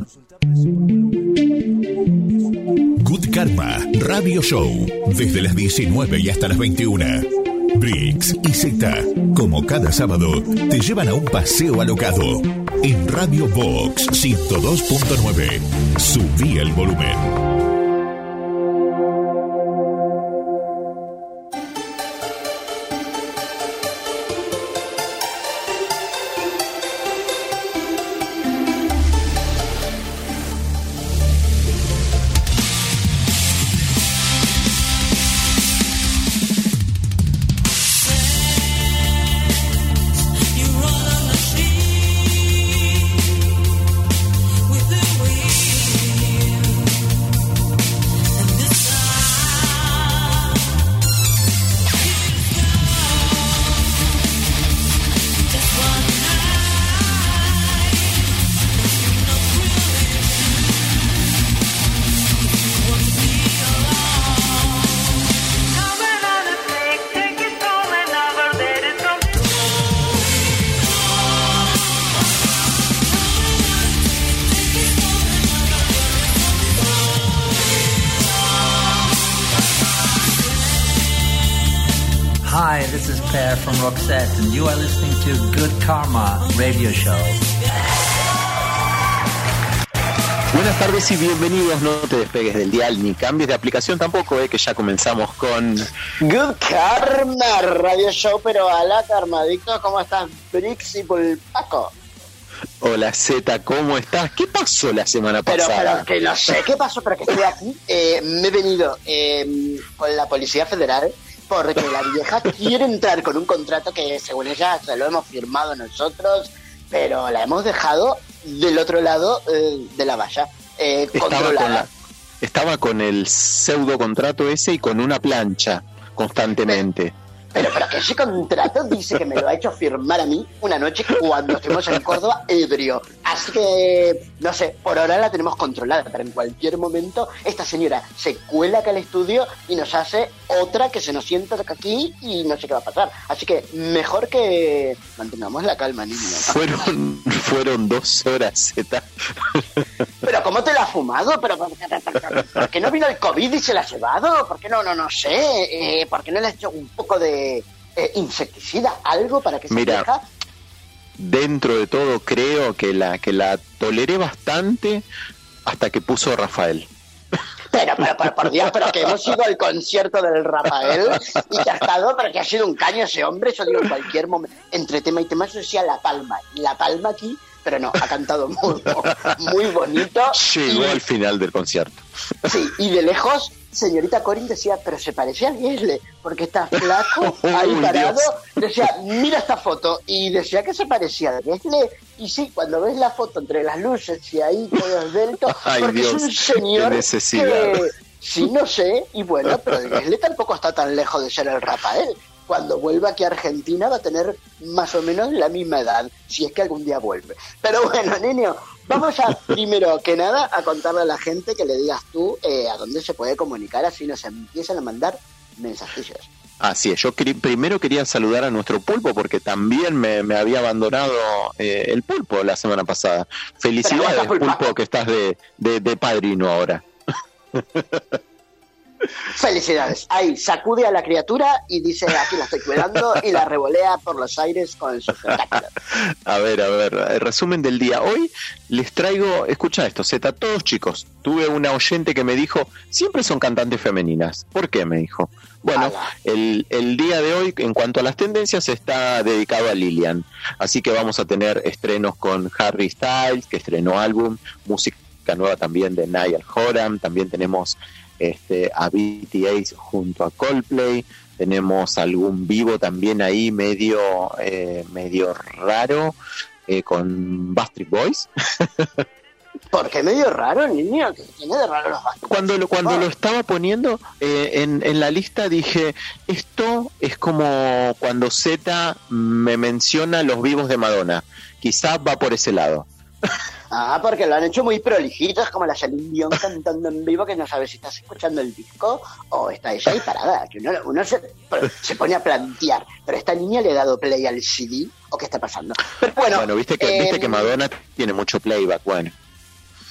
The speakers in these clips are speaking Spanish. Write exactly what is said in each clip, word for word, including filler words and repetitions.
Good Karma Radio Show, desde las diecinueve y hasta las veintiuna. Briggs y Zeta, como cada sábado, te llevan a un paseo alocado. En Radio Vox ciento dos punto nueve. Subí el volumen. Hi, this is Per from Roxette, and you are listening to Good Karma Radio Show. Buenas tardes y bienvenidos. No te despegues del dial ni cambies de aplicación tampoco, eh, que ya comenzamos con Good Karma Radio Show, pero a la Karmadictos. ¿Cómo estás, Brix y Pulpaco? Hola Zeta, ¿cómo estás? ¿Qué pasó la semana pero, pasada? Pero que no sé qué pasó, pero que estoy aquí. Eh, me he venido eh, con la Policía Federal porque la vieja quiere entrar con un contrato que según ella se lo hemos firmado nosotros, pero la hemos dejado del otro lado eh, de la valla, eh, estaba controlada. Con la, estaba con el pseudo contrato ese y con una plancha constantemente. Pero, pero que ese contrato dice que me lo ha hecho firmar a mí una noche cuando estuvimos en Córdoba ebrio. Así que, no sé, por ahora la tenemos controlada, pero en cualquier momento esta señora se cuela acá al estudio y nos hace otra que se nos sienta aquí y no sé qué va a pasar. Así que mejor que mantengamos la calma, niño. Fueron, fueron dos horas, Zeta. ¿Pero cómo te la has fumado? ¿Pero por, por, por qué no vino el COVID y se la ha llevado? ¿Por qué no, no, no sé? Eh, ¿Por qué no le has hecho un poco de eh, insecticida? ¿Algo para que se Mira, deja? Dentro de todo creo que la que la toleré bastante hasta que puso Rafael. Pero, pero, pero, por Dios, pero que hemos ido al concierto del Rafael y que ha estado, pero que ha sido un caño ese hombre, eso digo en cualquier momento. Entre tema y tema, eso decía La Palma. La Palma aquí, pero no, ha cantado muy, muy bonito. Llegó y, al final del concierto. Sí, y de lejos, señorita Corín decía, pero se parecía a Guesle, porque está flaco, ahí Uy, parado. Dios. Decía, mira esta foto, y decía que se parecía a Guesle. Y sí, cuando ves la foto entre las luces y ahí todo esbelto, Ay, porque Dios, es un señor qué necesidad. que sí, no sé, y bueno, pero el Guesle tampoco está tan lejos de ser el Rafael. Cuando vuelva aquí a Argentina va a tener más o menos la misma edad, si es que algún día vuelve. Pero bueno, niño, vamos a, primero que nada, a contarle a la gente que le digas tú eh, a dónde se puede comunicar, así nos empiezan a mandar mensajillos. Así es, yo querí, primero quería saludar a nuestro pulpo porque también me, me había abandonado eh, el pulpo la semana pasada. Felicidades, Pulpo. pulpo, que estás de, de, de padrino ahora. Felicidades. Ahí sacude a la criatura y dice, aquí la estoy cuidando, y la revolea por los aires con su tentáculo. A ver, a ver, el resumen del día. Hoy les traigo, escucha esto, Zeta, todos chicos. Tuve una oyente que me dijo, siempre son cantantes femeninas. ¿Por qué? Me dijo. Bueno, el, el día de hoy, en cuanto a las tendencias, está dedicado a Lilian. Así que vamos a tener estrenos con Harry Styles, que estrenó álbum, música nueva también de Niall Horan, también tenemos este, a B T S junto a Coldplay, tenemos algún vivo también ahí medio, eh, medio raro, eh, con Backstreet Boys. ¿Por qué medio raro, niño? ¿Qué tiene de raro los Backstreet Boys? Cuando lo, cuando lo estaba poniendo eh, en, en la lista dije, esto es como cuando Zeta me menciona los vivos de Madonna, quizás va por ese lado. Ah, porque lo han hecho muy prolijitos, como la Celine Dion cantando en vivo, que no sabes si estás escuchando el disco o está ella ahí parada, que uno, uno se, se pone a plantear, pero esta niña le ha dado play al C D, ¿o qué está pasando? Pero bueno, bueno, viste que, eh, viste que Madonna tiene mucho playback, bueno.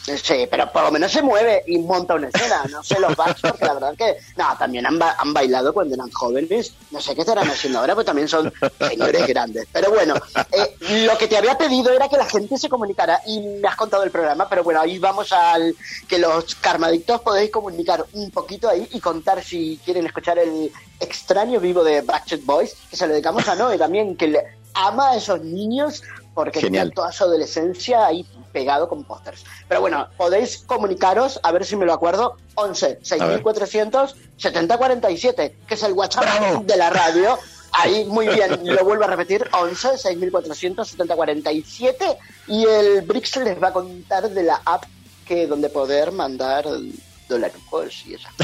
Sí, pero por lo menos se mueve y monta una escena. No sé los backs, porque la verdad que... No, también han, ba- han bailado cuando eran jóvenes. No sé qué estarán haciendo ahora, pues también son señores grandes. Pero bueno, eh, lo que te había pedido era que la gente se comunicara y me has contado el programa, pero bueno, ahí vamos al... Que los karmadictos podéis comunicar un poquito ahí y contar si quieren escuchar el extraño vivo de Backstreet Boys, que se lo dedicamos a Noé también, que le ama a esos niños porque Genial. tiene toda su adolescencia ahí pegado con pósters. Pero bueno, podéis comunicaros, a ver si me lo acuerdo, once, seis mil cuatrocientos, setenta cuarenta y siete, que es el WhatsApp ¡Bravo! de la radio. Ahí, muy bien, lo vuelvo a repetir, once, seis mil cuatrocientos, setenta cuarenta y siete, y el Brix les va a contar de la app que donde poder mandar dolarucos y eso.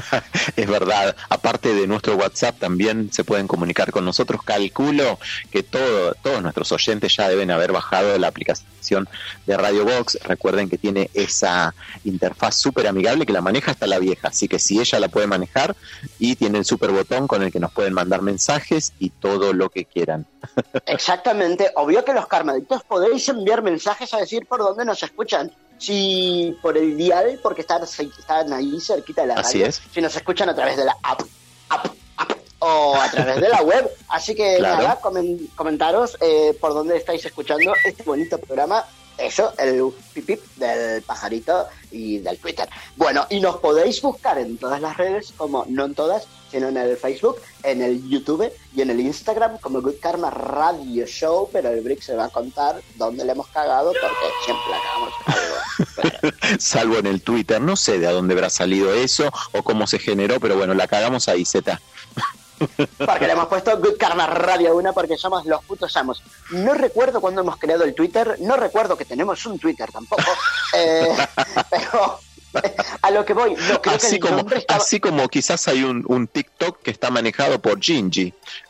Es verdad, aparte de nuestro WhatsApp también se pueden comunicar con nosotros. Calculo que todo, todos nuestros oyentes ya deben haber bajado la aplicación de Radio Box. Recuerden que tiene esa interfaz súper amigable que la maneja hasta la vieja, así que si ella la puede manejar, y tiene el super botón con el que nos pueden mandar mensajes y todo lo que quieran. Exactamente, obvio que los karmadictos podéis enviar mensajes a decir por dónde nos escuchan. Si por el dial, porque están, están ahí cerquita de la Así radio, es. si nos escuchan a través de la app, app, app o a través de la web. Así que Claro. nada, comen, comentaros eh, por dónde estáis escuchando este bonito programa. Eso, el pipip del pajarito y del Twitter. Bueno, y nos podéis buscar en todas las redes, como no en todas, sino en el Facebook, en el YouTube y en el Instagram como Good Karma Radio Show, pero el Brick se va a contar dónde le hemos cagado porque siempre la cagamos algo. Claro. Salvo en el Twitter, no sé de a dónde habrá salido eso o cómo se generó, pero bueno, la cagamos ahí, Zeta. Porque le hemos puesto Good Karma Radio uno porque somos los putos amos. No recuerdo cuándo hemos creado el Twitter, no recuerdo que tenemos un Twitter tampoco, eh, pero eh, a lo que voy, no creo que Así el como, nombre estaba... así como quizás hay un, un TikTok que está manejado por Gingy.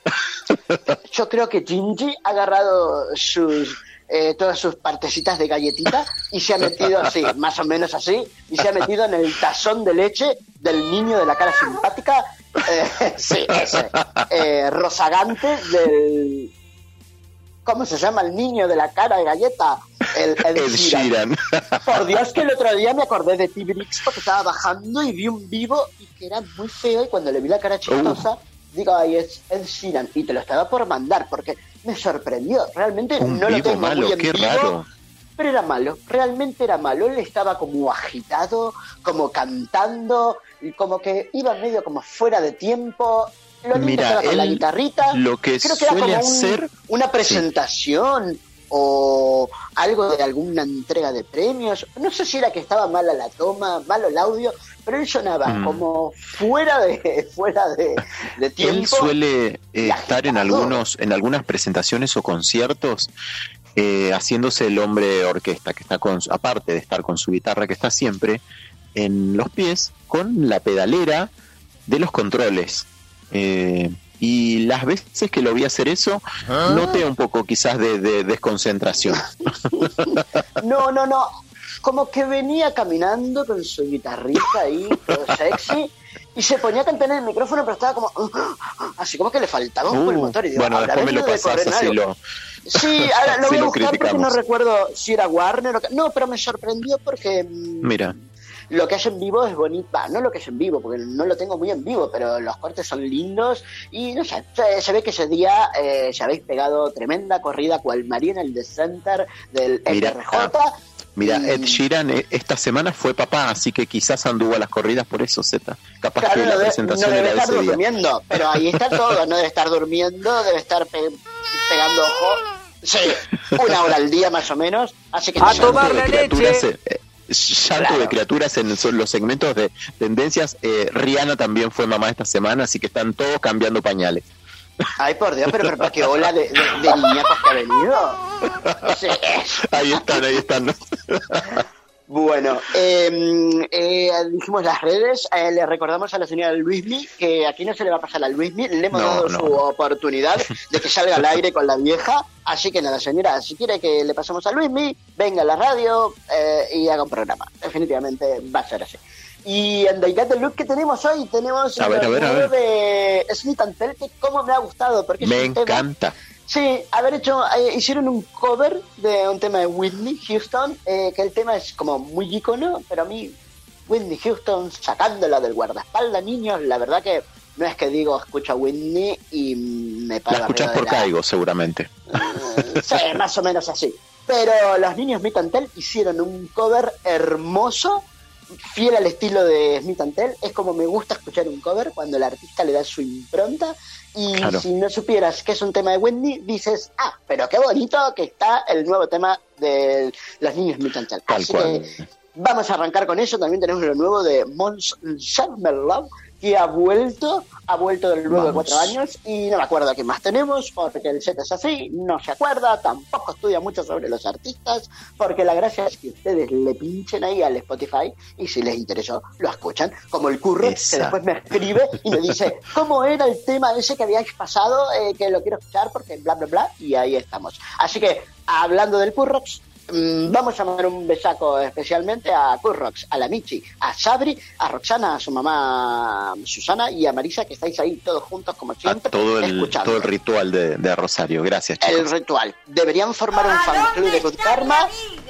Yo creo que Gingy ha agarrado sus eh, todas sus partecitas de galletita y se ha metido así, más o menos así, y se ha metido en el tazón de leche del niño de la cara simpática, eh, sí, ese, eh, rozagante del... ¿Cómo se llama el niño de la cara de galleta? El, el Ed Sheeran. Por Dios, que el otro día me acordé de T-Brix porque estaba bajando y vi un vivo y que era muy feo, y cuando le vi la cara chistosa, uh. digo, ay, es Ed Sheeran, y te lo estaba por mandar porque me sorprendió. Realmente un no vivo lo tengo malo, muy en qué vivo, raro. pero era malo, realmente era malo. Él estaba como agitado, como cantando, y como que iba medio como fuera de tiempo. Lo Mira, estaba con él, la guitarrita. Lo que creo que era suele como un, hacer una presentación, sí, o algo de alguna entrega de premios. No sé si era que estaba mala la toma, malo el audio, pero él sonaba mm. como fuera de fuera de, de tiempo. Él suele eh, estar en algunos en algunas presentaciones o conciertos eh, haciéndose el hombre orquesta, que está con, aparte de estar con su guitarra, que está siempre en los pies con la pedalera de los controles. Eh, y las veces que lo vi hacer eso, ¿ah? noté un poco quizás de, de desconcentración. No, no, no. Como que venía caminando con su guitarrita ahí, todo sexy, y se ponía a cantar en el micrófono, pero estaba como... Uh, así como que le faltaba un uh, el motor. Y digo, bueno, después me lo pasás así lo... Sí, ahora lo sí voy a lo buscar porque no recuerdo si era Warner o... No, pero me sorprendió porque... Mira... Lo que es en vivo es bonito, bah, no lo que es en vivo, porque no lo tengo muy en vivo, pero los cortes son lindos y no sé, se, se ve que ese día eh, se habéis pegado tremenda corrida cual Marina en el The Center del Mira, F R J. Mira, y... Ed Sheeran esta semana fue papá, así que quizás anduvo a las corridas por eso, Zeta. Capaz claro, que no la debe, presentación no debe era de estar ese durmiendo, día. pero ahí está todo, no debe estar durmiendo, debe estar pe pegando ojo. Sí, una hora al día más o menos, así que... A tomar la leche. Eh, llanto claro. de criaturas en los segmentos de tendencias. eh, Rihanna también fue mamá esta semana, así que están todos cambiando pañales. Ay, por Dios, pero, pero qué ola de, de, de niñatos que ha venido. Sí. Ahí están, ahí están. Bueno, eh, eh, dijimos las redes, eh, le recordamos a la señora Luismi que aquí no se le va a pasar a Luismi, le hemos no, dado no, su no. oportunidad de que salga al aire con la vieja, así que nada, señora, si quiere que le pasemos a Luismi, venga a la radio eh, y haga un programa, definitivamente va a ser así. Y en The Got The Look que tenemos hoy, tenemos a ver, a ver, a ver. de Smith and Tell, que como me ha gustado, porque me es un encanta. tema Sí, haber hecho, eh, hicieron un cover de un tema de Whitney Houston, eh, que el tema es como muy ícono, pero a mí Whitney Houston sacándola del guardaespaldas, niños, la verdad que no es que digo escucho a Whitney y me para la escuchás por la... Caigo, seguramente. Uh, sí, más o menos así. Pero los niños Smith and Tell hicieron un cover hermoso, fiel al estilo de Smith and Tell. Es como me gusta escuchar un cover, cuando el artista le da su impronta. Y claro, si no supieras que es un tema de Whitney, dices, ah, pero qué bonito que está el nuevo tema de los niños Smith and Tell. Tal Así cual. que vamos a arrancar con eso. También tenemos lo nuevo de Mons Love, que ha vuelto, ha vuelto del luego de cuatro años, y no me acuerdo qué más tenemos, porque el set es así, no se acuerda, tampoco estudia mucho sobre los artistas, porque la gracia es que ustedes le pinchen ahí al Spotify, y si les interesó, lo escuchan, como el Curro, Esa. que después me escribe y me dice, ¿cómo era el tema ese que habíais pasado, eh, que lo quiero escuchar, porque bla, bla, bla, y ahí estamos. Así que, hablando del Currox, vamos a mandar un besaco especialmente a Currox, a la Michi, a Sabri, a Roxana, a su mamá Susana y a Marisa, que estáis ahí todos juntos como siempre. A todo el, todo el ritual de, de Rosario. Gracias, chicos. El ritual. Deberían formar un fan club de Good Karma.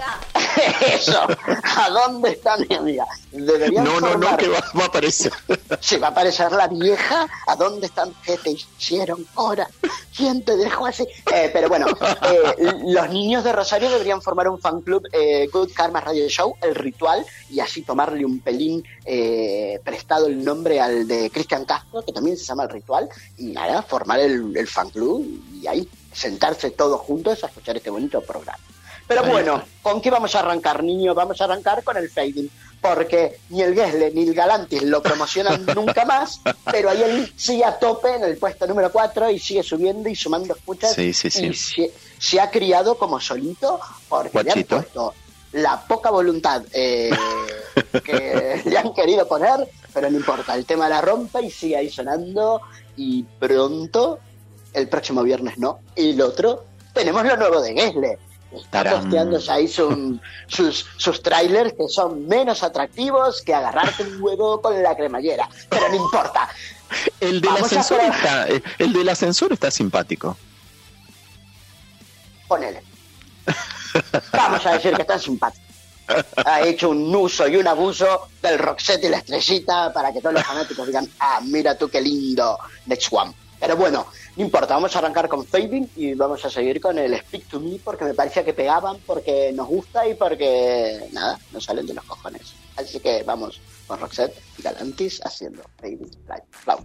Eso. ¿A dónde está mi amiga? Deberían no, formar... no, no, que va, va a aparecer. Sí, va a aparecer la vieja. ¿A dónde están? ¿Qué te hicieron ahora? ¿Quién te dejó así? Eh, pero bueno, eh, los niños de Rosario deberían formar un fan club, eh, Good Karma Radio Show, El Ritual, y así tomarle un pelín eh, prestado el nombre al de Cristian Castro, que también se llama El Ritual, y nada, formar el, el fan club y ahí sentarse todos juntos a escuchar este bonito programa. Pero ahí bueno, está. ¿Con qué vamos a arrancar, niños? Vamos a arrancar con el Fading, porque ni el Gessle ni el Galantis lo promocionan nunca más, pero ahí él sigue a tope en el puesto número cuatro y sigue subiendo y sumando escuchas. Sí, sí, sí. Y se, se ha criado como solito, porque Guachito. Le han puesto la poca voluntad eh, que le han querido poner, pero no importa, el tema la rompe y sigue ahí sonando, y pronto, el próximo viernes no, y el otro, tenemos lo nuevo de Gessle. Está posteándose ahí su, sus, sus trailers, que son menos atractivos que agarrarte un huevo con la cremallera, pero no importa. El del ascensor está, el del ascensor está simpático. Ponele. Vamos a decir que está simpático. Ha hecho un uso y un abuso del Roxette y la estrellita para que todos los fanáticos digan, ah, mira tú qué lindo, Next One. Pero bueno, no importa, vamos a arrancar con Fading y vamos a seguir con el Speak to Me, porque me parecía que pegaban, porque nos gusta y porque, nada, nos salen de los cojones. Así que vamos con Roxette y Galantis haciendo Fading Light Cloud.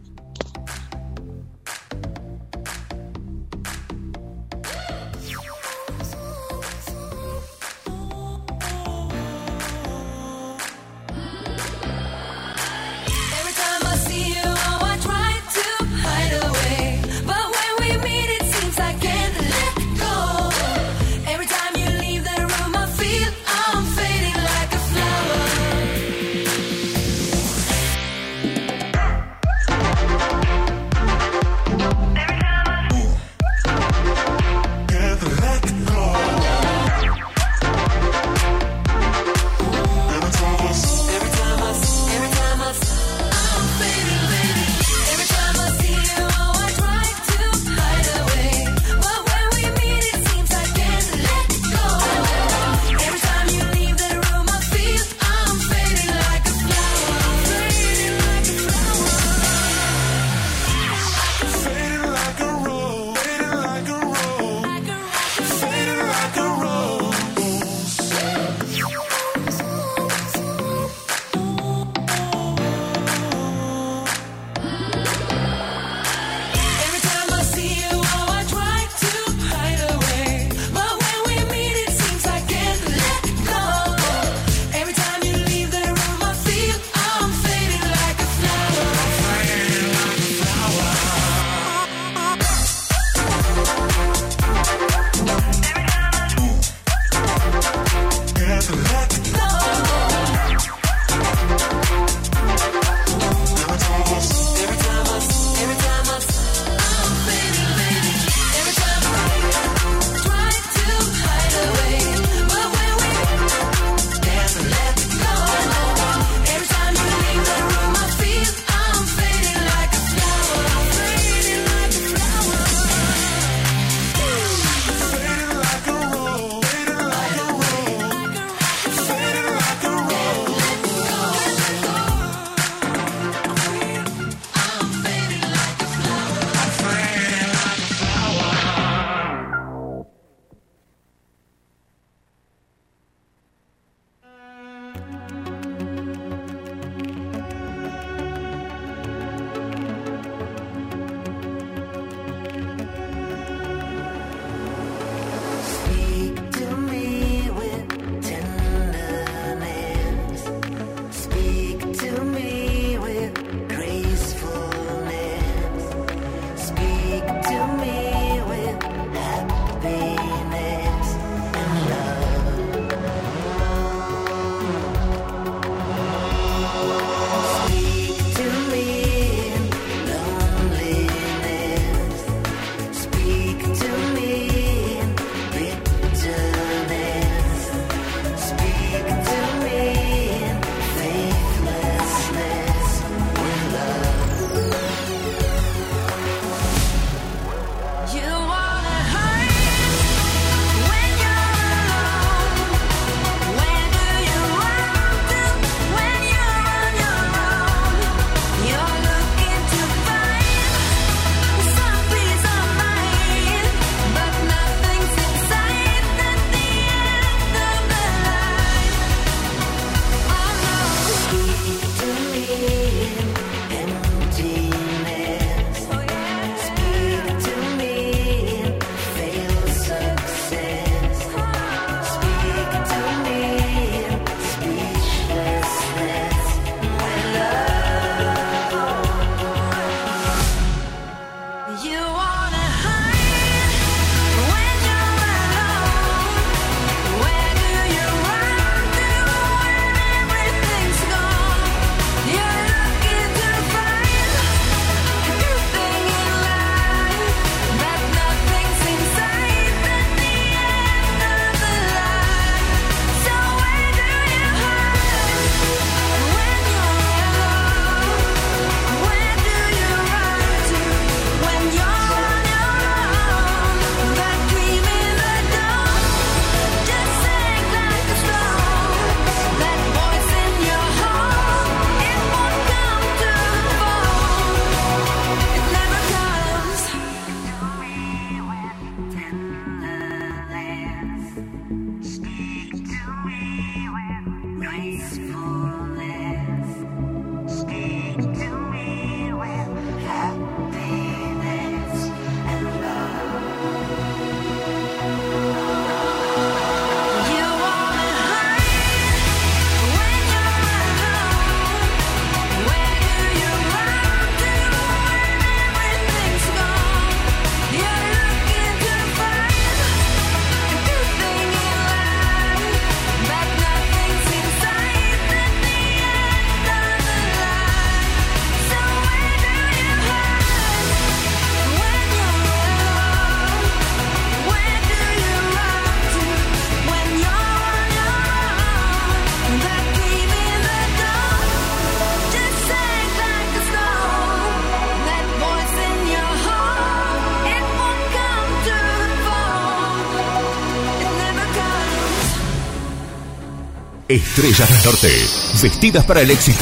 Estrellas del Norte, vestidas para el éxito.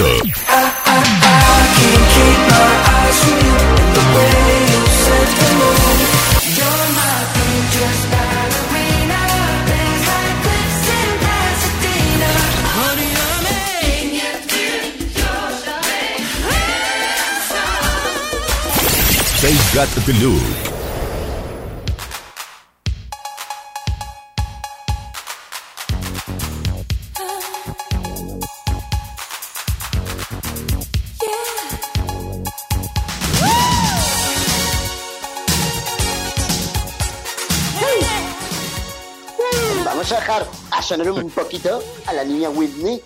They got the look. Vamos a dejar a sonar un poquito a la niña Whitney.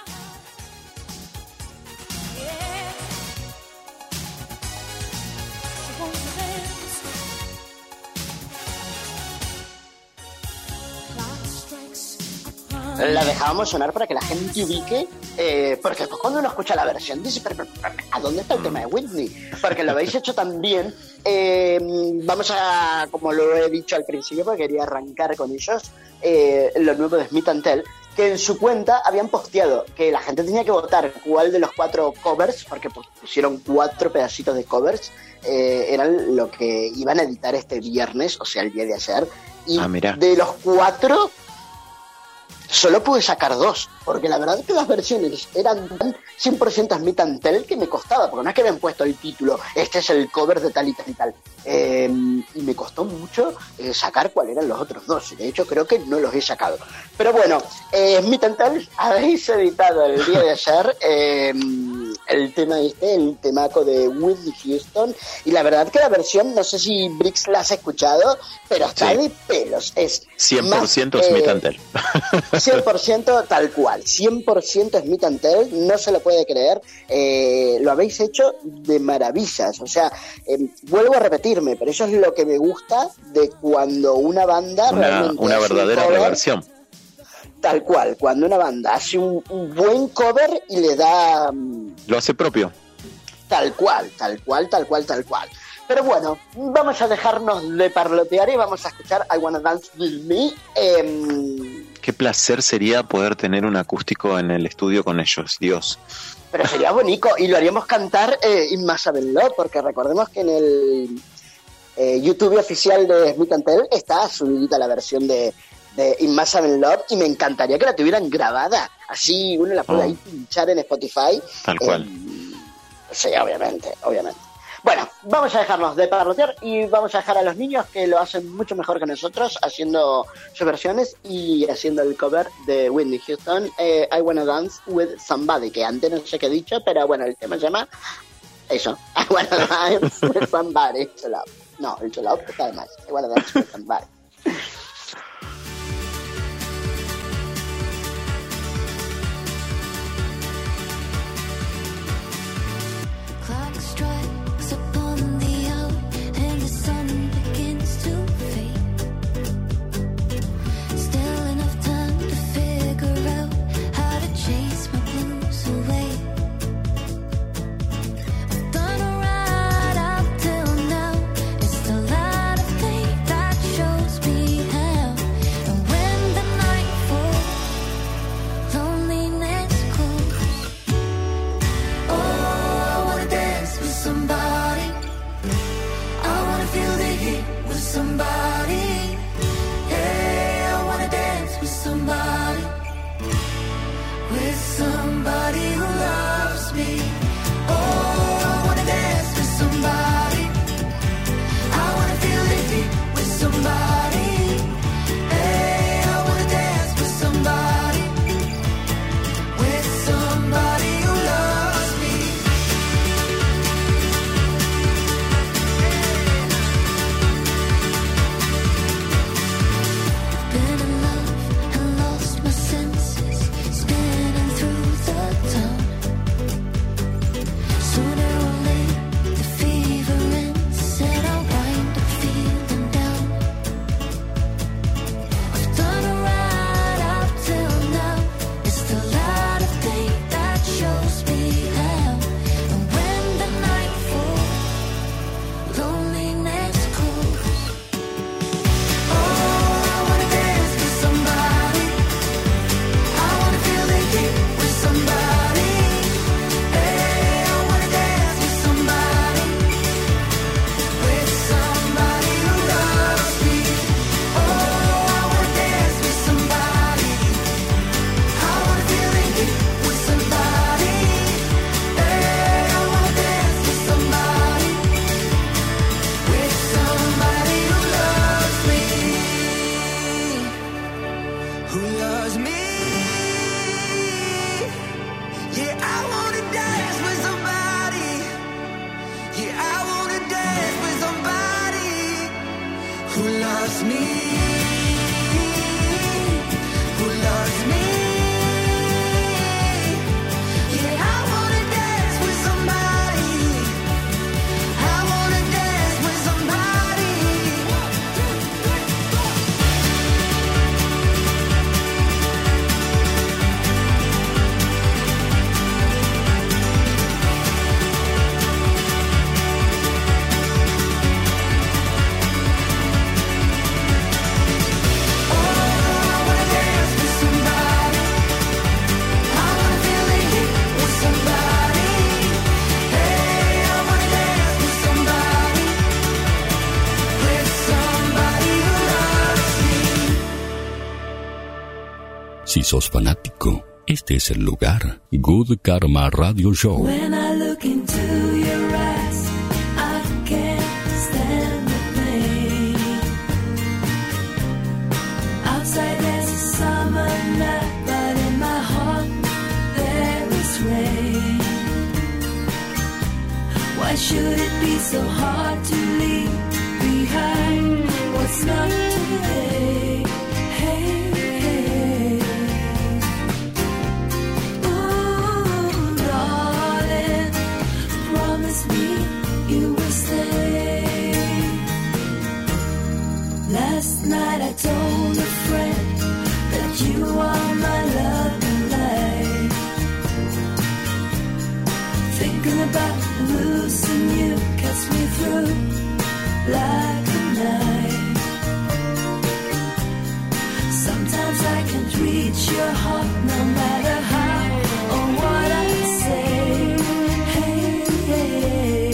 La dejábamos sonar para que la gente ubique, eh, porque cuando uno escucha la versión dice, pero, pero, pero, ¿a dónde está el tema de Whitney? Porque lo habéis hecho tan bien. Eh, vamos a, como lo he dicho al principio, porque quería arrancar con ellos, eh, lo nuevo de Smith and Tell, que en su cuenta habían posteado que la gente tenía que votar cuál de los cuatro covers, porque pusieron cuatro pedacitos de covers, eh, eran lo que iban a editar este viernes, o sea, el día de ayer, y ah, mira. de los cuatro... solo pude sacar dos, porque la verdad es que las versiones eran tan cien por ciento Smith and Tell que me costaba, porque no es que me han puesto el título, este es el cover de tal y tal y tal. Eh, y me costó mucho eh, sacar cuáles eran los otros dos, y de hecho creo que no los he sacado. Pero bueno, eh, Smith and Tell, habéis editado el día de ayer eh, el tema este, el temaco de Whitney Houston, y la verdad que la versión, no sé si Brix la has escuchado, pero está sí. de pelos, es cien por ciento más, Smith and Tell. cien por ciento tal cual, cien por ciento Smith and Tell, no se lo puede creer, eh, lo habéis hecho de maravillas, o sea, eh, vuelvo a repetirme, pero eso es lo que me gusta de cuando una banda una, realmente una verdadera cover, reversión. Tal cual, cuando una banda hace un, un buen cover y le da... Lo hace propio. Tal cual, tal cual, tal cual, tal cual. Pero bueno, vamos a dejarnos de parlotear y vamos a escuchar I Wanna Dance With Me. Eh, Qué placer sería poder tener un acústico en el estudio con ellos, Dios. Pero sería bonito, y lo haríamos cantar eh, In Massive Love, porque recordemos que en el eh, YouTube oficial de Smith and Tell está subidita la versión de, de In Massive Love, y me encantaría que la tuvieran grabada, así uno la puede oh. ahí pinchar en Spotify. Tal cual. Eh, sí, obviamente, obviamente. Bueno, vamos a dejarnos de parlotear y vamos a dejar a los niños que lo hacen mucho mejor que nosotros, haciendo sus versiones y haciendo el cover de Whitney Houston, eh, I Wanna Dance With Somebody, que antes no sé qué he dicho, pero bueno, el tema se llama eso, I Wanna Dance With Somebody. Chill out. No, el chill out está de más. I Wanna Dance With Somebody. Si sos fanático, este es el lugar. Good Karma Radio Show. When I look into your eyes, I can't stand the pain. Outside there's a summer night, but in my heart there is rain. Why should it be so hard to leave behind what's not today? Hey, hey. Ooh, darling, promise me you will stay. Last night I told a friend that you are my love and life. Thinking about losing you cuts me through like a knife. Sometimes I can't reach your heart no matter how or what I say. Hey, hey.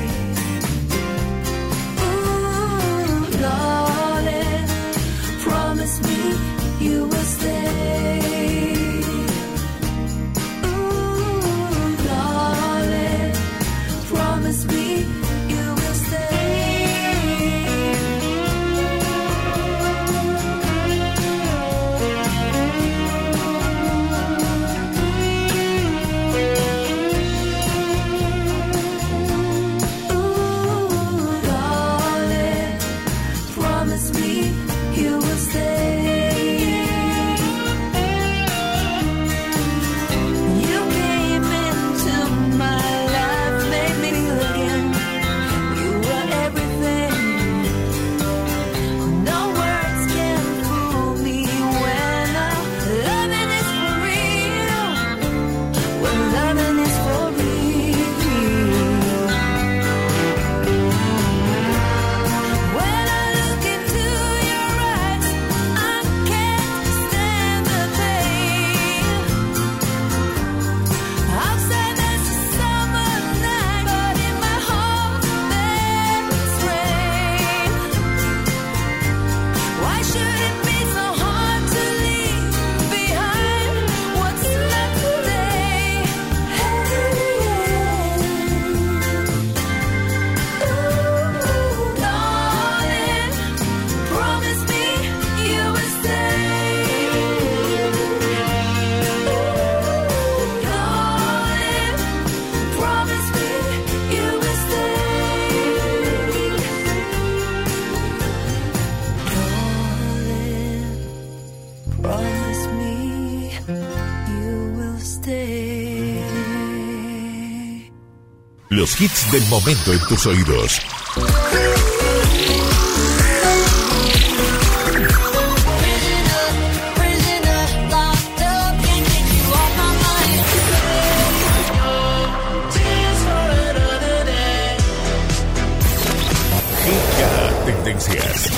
Ooh, darling, promise me you will stay. Ooh, darling, promise me you will stay. Ooh, darling, promise me you will stay. You came into my life, made me feel again. You were everything. No words can fool me when our loving is for real. When loving is for real. When I look into your eyes, I can't stand the pain. Outside there's a summer night, but in my heart there's rain. Why should it be so hard to leave behind what's left today? Hey, ooh, darling, promise me you will stay. Ooh, darling, promise me you will stay. Darling, promise me you will stay. Los hits del momento en tus oídos. Hit Tendencias.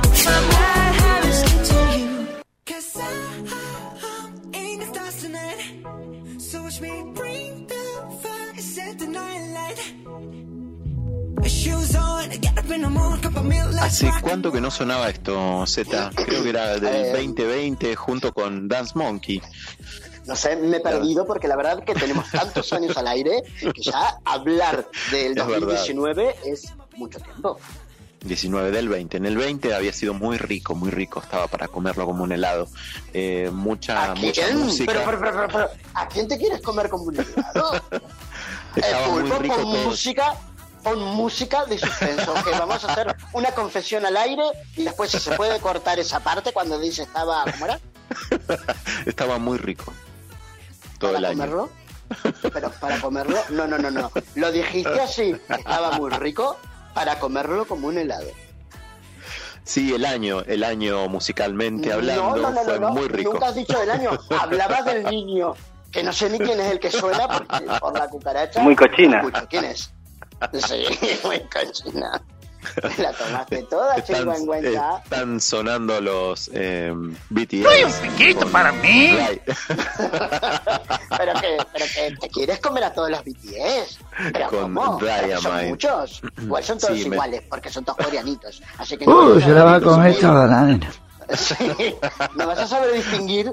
¿Hace cuánto que no sonaba esto, Z? Creo que era del Eh. veinte veinte junto con Dance Monkey. No sé, me he perdido porque la verdad que tenemos tantos años al aire que ya hablar del Es dos mil diecinueve es mucho tiempo. diecinueve del veinte. En el veinte había sido muy rico, muy rico. Estaba para comerlo como un helado. Eh, mucha, ¿A mucha quién? música. Pero, pero, pero, pero, ¿a quién te quieres comer como un helado? Estaba El muy pulpo rico con todo. música, con música de suspenso. Que vamos a hacer una confesión al aire y después si se puede cortar esa parte cuando dice estaba, ¿cómo era? Estaba muy rico. Todo ¿Para el año. comerlo? Pero para comerlo, no, no, no, no. Lo dijiste así, estaba muy rico para comerlo como un helado. Sí, el año, el año musicalmente hablando, no, no, no, fue no, no. muy rico. Nunca has dicho del año, hablabas del niño, que no sé ni quién es el que suena porque por la cucaracha. Muy cochina. no escucho. ¿Quién es? Sí, muy cochina. Me la tomaste toda, Están, chingüengüenza. están sonando los eh, B T S. ¡Soy un piquito para mí! Right. Pero que, pero que te quieres comer a todos los B T S. Pero Con ¿cómo? Pero Dynamite. son muchos. Igual son todos Sí, me- iguales, porque son todos coreanitos. Así que Uh, no, se la va a comer toda la nena. Sí, no vas a saber distinguir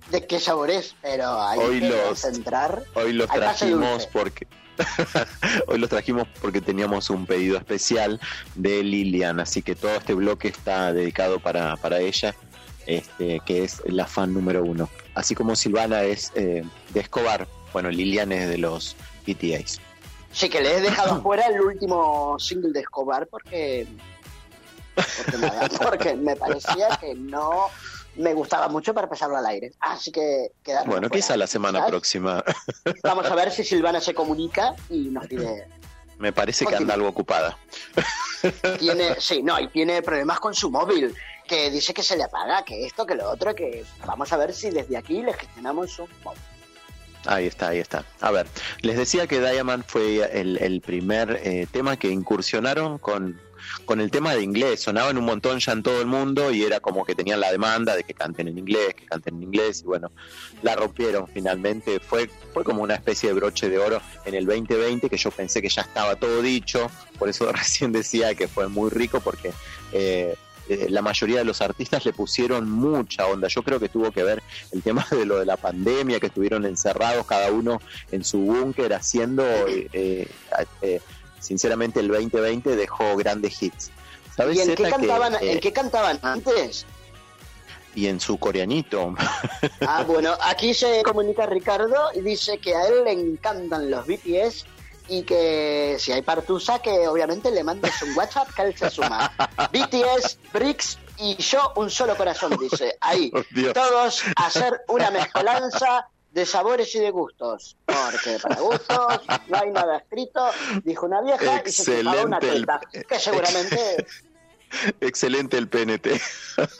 de qué sabor es, pero hay Hoy que los- centrar. Hoy los Hay pase trajimos dulce. porque hoy los trajimos porque teníamos un pedido especial de Lilian, así que todo este bloque está dedicado para, para ella, este, que es la fan número uno. Así como Silvana es eh, de Escobar, bueno, Lilian es de los B T As. Sí, que le he dejado fuera el último single de Escobar porque porque, nada, porque me parecía que no me gustaba mucho para pasarlo al aire. Así que quedarme Bueno, fuera. quizá la semana ¿Sabes? próxima. Vamos a ver si Silvana se comunica y nos pide. Me parece que anda algo ocupada. Tiene, sí, no, y tiene problemas con su móvil, que dice que se le apaga, que esto, que lo otro, que vamos a ver si desde aquí le gestionamos su móvil. Ahí está, ahí está. A ver, les decía que Diamond fue el, el primer eh, tema que incursionaron con, con el tema de inglés. Sonaban un montón ya en todo el mundo y era como que tenían la demanda de que canten en inglés, que canten en inglés, y bueno, la rompieron finalmente. Fue, fue como una especie de broche de oro en el veinte veinte, que yo pensé que ya estaba todo dicho, por eso recién decía que fue muy rico, porque eh, eh, la mayoría de los artistas le pusieron mucha onda. Yo creo que tuvo que ver el tema de lo de la pandemia, que estuvieron encerrados cada uno en su búnker haciendo, eh, eh, eh, sinceramente el veinte veinte dejó grandes hits. ¿Sabes, ¿Y en qué, Zeta, que, cantaban, eh, en qué cantaban antes? y en su coreanito? Ah, bueno, aquí se comunica Ricardo y dice que a él le encantan los B T S y que si hay partusa, que obviamente le mandes un WhatsApp que él se suma. B T S, Bricks y yo un solo corazón, dice. Ahí, Oh, Dios. todos a hacer una mezcolanza de sabores y de gustos. Porque para gustos no hay nada escrito, dijo una vieja y se chupaba una Excelente el- teta, que seguramente... Excelente el P N T.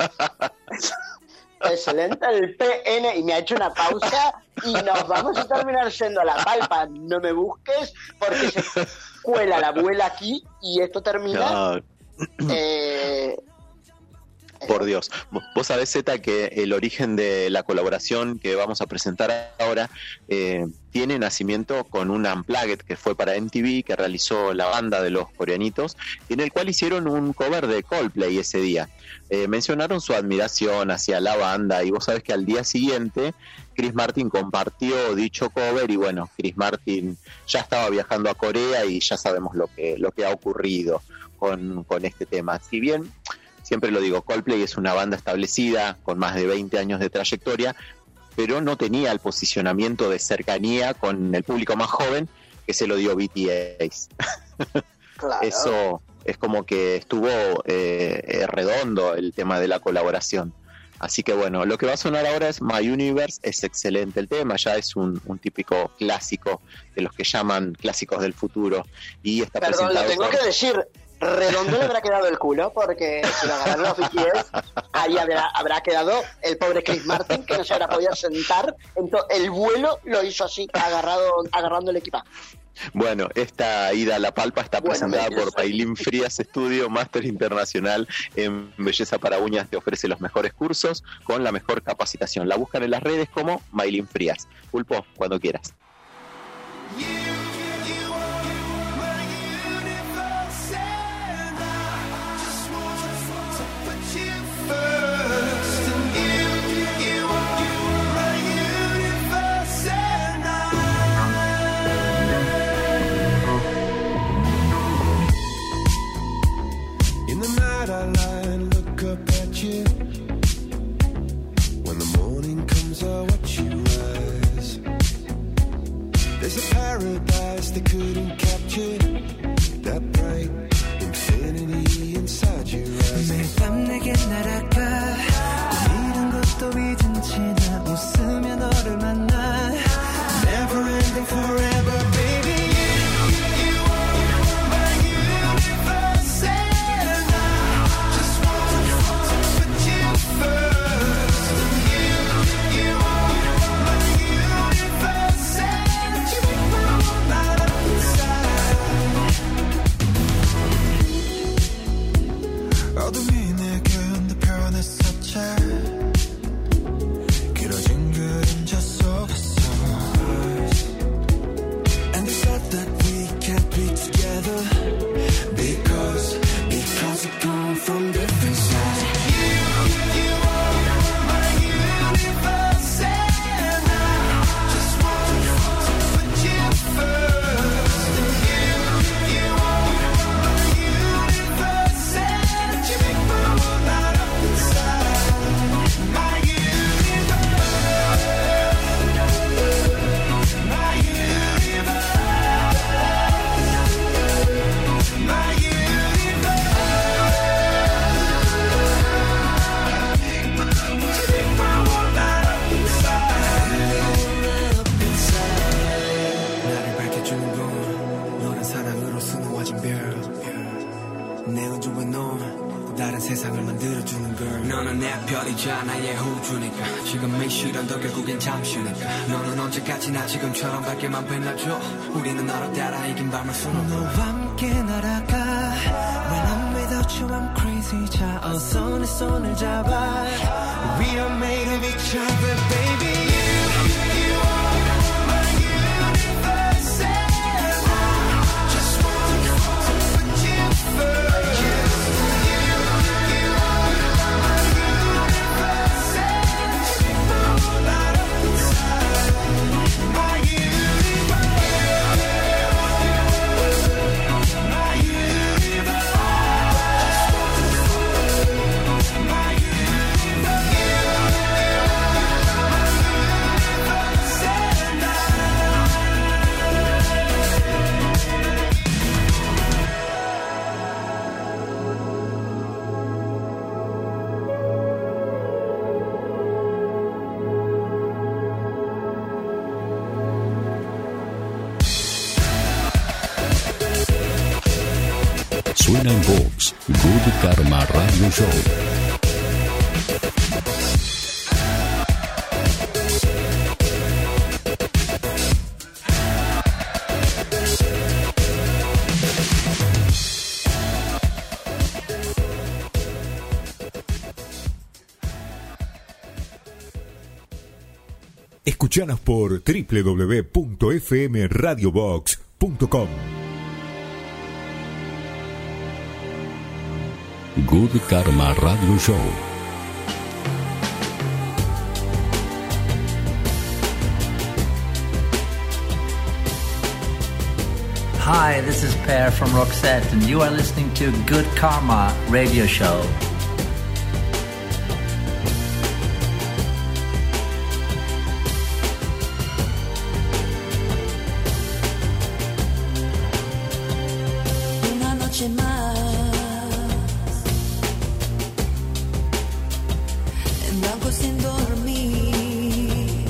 Excelente el P N, y me ha hecho una pausa y nos vamos a terminar siendo la palpa. No me busques porque se cuela la abuela aquí y esto termina. Ah, eh, por Dios. Vos vos sabés, Zeta, que el origen de la colaboración que vamos a presentar ahora eh, tiene nacimiento con un Unplugged que fue para M T V, que realizó la banda de los coreanitos, en el cual hicieron un cover de Coldplay ese día. Eh, mencionaron su admiración hacia la banda, y vos sabés que al día siguiente Chris Martin compartió dicho cover, y bueno, Chris Martin ya estaba viajando a Corea y ya sabemos lo que, lo que ha ocurrido con, con este tema. Si bien, siempre lo digo, Coldplay es una banda establecida con más de veinte años de trayectoria, pero no tenía el posicionamiento de cercanía con el público más joven que se lo dio B T S. claro. Eso es como que estuvo eh, eh, redondo el tema de la colaboración. Así que bueno, lo que va a sonar ahora es My Universe. Es excelente el tema, ya es un, un típico clásico de los que llaman clásicos del futuro, y está Perdón, lo presentado tengo por- que decir. Redondo le habrá quedado el culo, porque si lo agarraron los B T S, ahí habrá, habrá quedado el pobre Chris Martin, que no se habrá podido sentar. Entonces, el vuelo lo hizo así, agarrado, agarrando el equipaje. Bueno, esta ida a La Palpa está Bueno, presentada belleza. por Pailín Frías Studio, máster internacional en belleza para uñas. Te ofrece los mejores cursos con la mejor capacitación. La buscan en las redes como Maylin Frías. Pulpo, cuando quieras. In the night I lie and look up at you. When the morning comes I watch you rise. There's a paradise they couldn't capture. That bright infinity inside your eyes. 매일 밤 내게 날아가 이런 것도 잊은 채나 웃으며 너를 만나 Never ending forever baby You, you are my universe and I just want to put you first You, you are my universe and you make my world light up inside 어둠이 내게 언더편에 스쳐 길어진 그림자 속에서 세상을 만들어주는 걸 너는 내 별이자 나의 호주니까 지금 이 시련도 결국엔 잠시니까 너는 언제까지나 지금처럼 밝게만 빛나줘 우리는 너로 따라 이긴 밤을 수놓고 너와 함께 날아가 When I'm without you I'm crazy 자 어서 내 손을 잡아 We are made of each other baby You, you are my universe and I just want to put you first Suena en Vox, Good Karma Radio Show. Escuchanos por doble u doble u doble u punto f m radio box punto com. Good Karma Radio Show. Hi, this is Per from Roxette, and you are listening to Good Karma Radio Show. Una noche más en blanco sin dormir,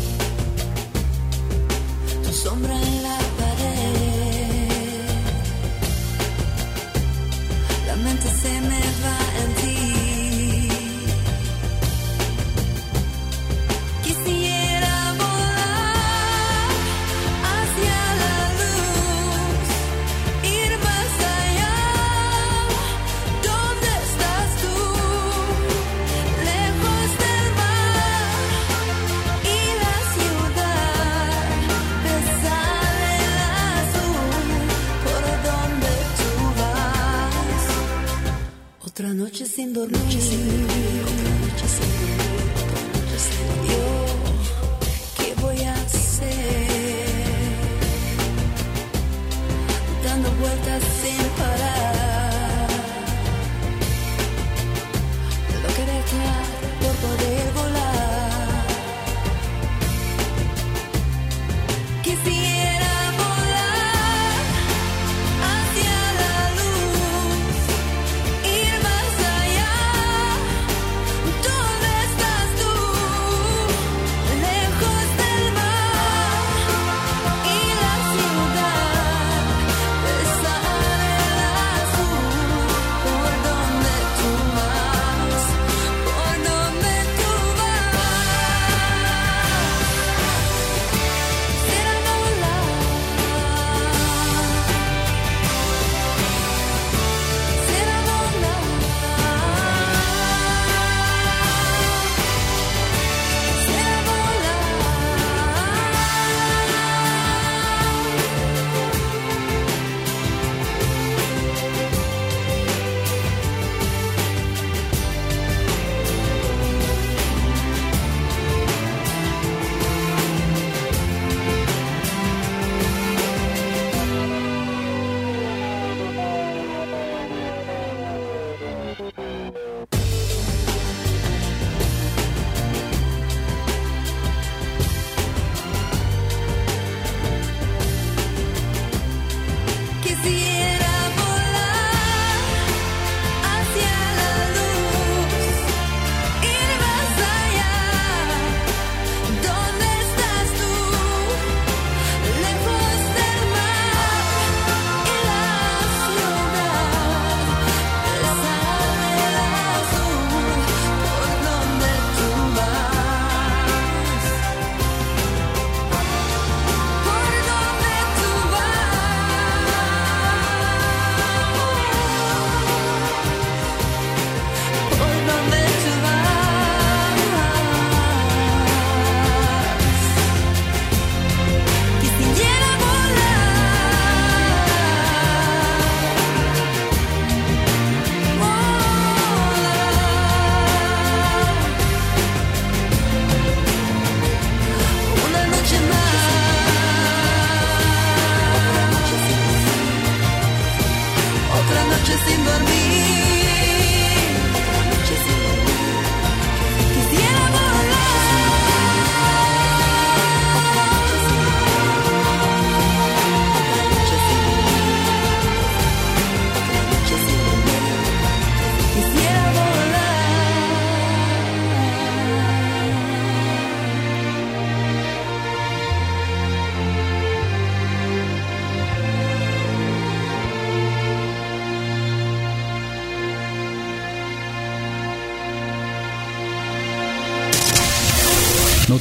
tu sombra en la pared, la mente se me va en ti. Quisiera volar hacia la luz, ir más allá. ¿Dónde estás tú? Lejos del mar y la ciudad, besar el azul por donde tú vas. Otra noche sin dormir, otra noche sin dormir, otra noche sin dormir. Yo, ¿qué voy a hacer? Dando vueltas sin parar. Lo que dejar por poder volar. Quisiera volar hacia la luz, ir más allá. ¿Dónde estás tú? Lejos del mar y la ciudad, besar el azul por donde tú vas, por donde tú vas. Será una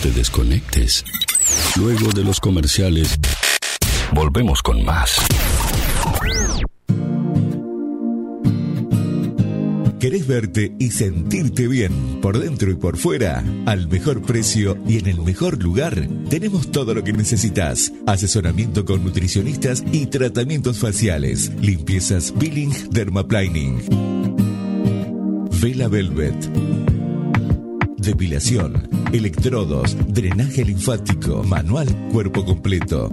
te desconectes. Luego de los comerciales, volvemos con más. ¿Querés verte y sentirte bien por dentro y por fuera? Al mejor precio y en el mejor lugar, tenemos todo lo que necesitas. Asesoramiento con nutricionistas y tratamientos faciales. Limpiezas peeling, dermaplaning. Vela Velvet. Depilación, electrodos, drenaje linfático, manual, cuerpo completo.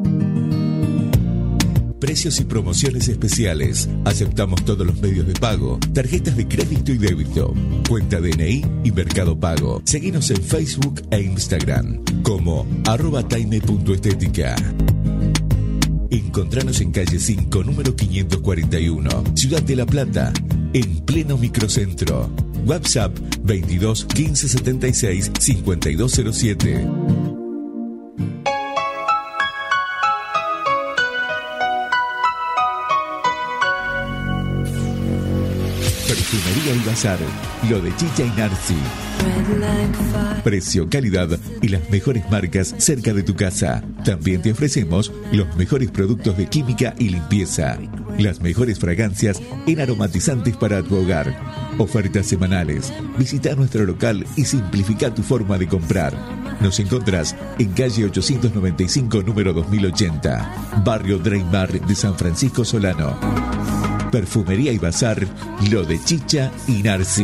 Precios y promociones especiales. Aceptamos todos los medios de pago, tarjetas de crédito y débito, cuenta D N I y Mercado Pago. Seguinos en Facebook e Instagram como arroba taime.estética. Encontranos en calle cinco, número quinientos cuarenta y uno, Ciudad de La Plata, en pleno microcentro. WhatsApp veintidós quince setenta y seis cincuenta y dos cero siete. Perfumería y Bazar, lo de Chicha y Narci. Precio, calidad y las mejores marcas cerca de tu casa. También te ofrecemos los mejores productos de química y limpieza. Las mejores fragancias en aromatizantes para tu hogar. Ofertas semanales. Visita nuestro local y simplifica tu forma de comprar. Nos encontrás en calle ochocientos noventa y cinco, número dos mil ochenta, barrio Dreymar de San Francisco Solano. Perfumería y Bazar, lo de Chicha y Narci.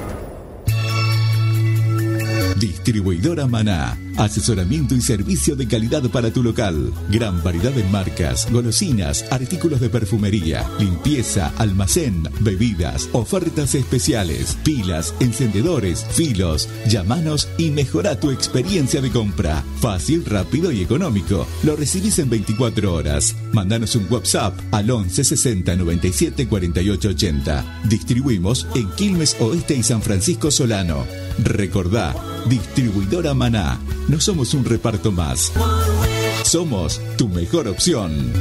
Distribuidora Maná. Asesoramiento y servicio de calidad para tu local. Gran variedad de marcas, golosinas, artículos de perfumería, limpieza, almacén, bebidas, ofertas especiales, pilas, encendedores, filos. Llámanos y mejora tu experiencia de compra. Fácil, rápido y económico. Lo recibís en veinticuatro horas. Mándanos un WhatsApp al once sesenta noventa y siete cuarenta y ocho ochenta. Distribuimos en Quilmes Oeste y San Francisco Solano. Recordá, Distribuidora Maná. No somos un reparto más. Somos tu mejor opción.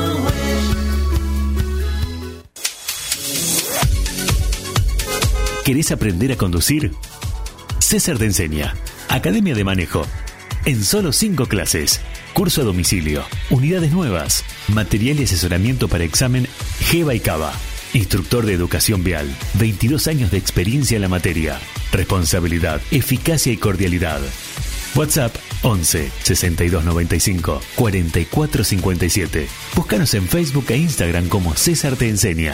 ¿Querés aprender a conducir? César te enseña. Academia de manejo. En solo cinco clases. Curso a domicilio. Unidades nuevas. Material y asesoramiento para examen Geva y Cava. Instructor de educación vial. veintidós años de experiencia en la materia. Responsabilidad, eficacia y cordialidad. WhatsApp once sesenta y dos noventa y cinco cuarenta y cuatro cincuenta y siete. Búscanos en Facebook e Instagram como César te enseña.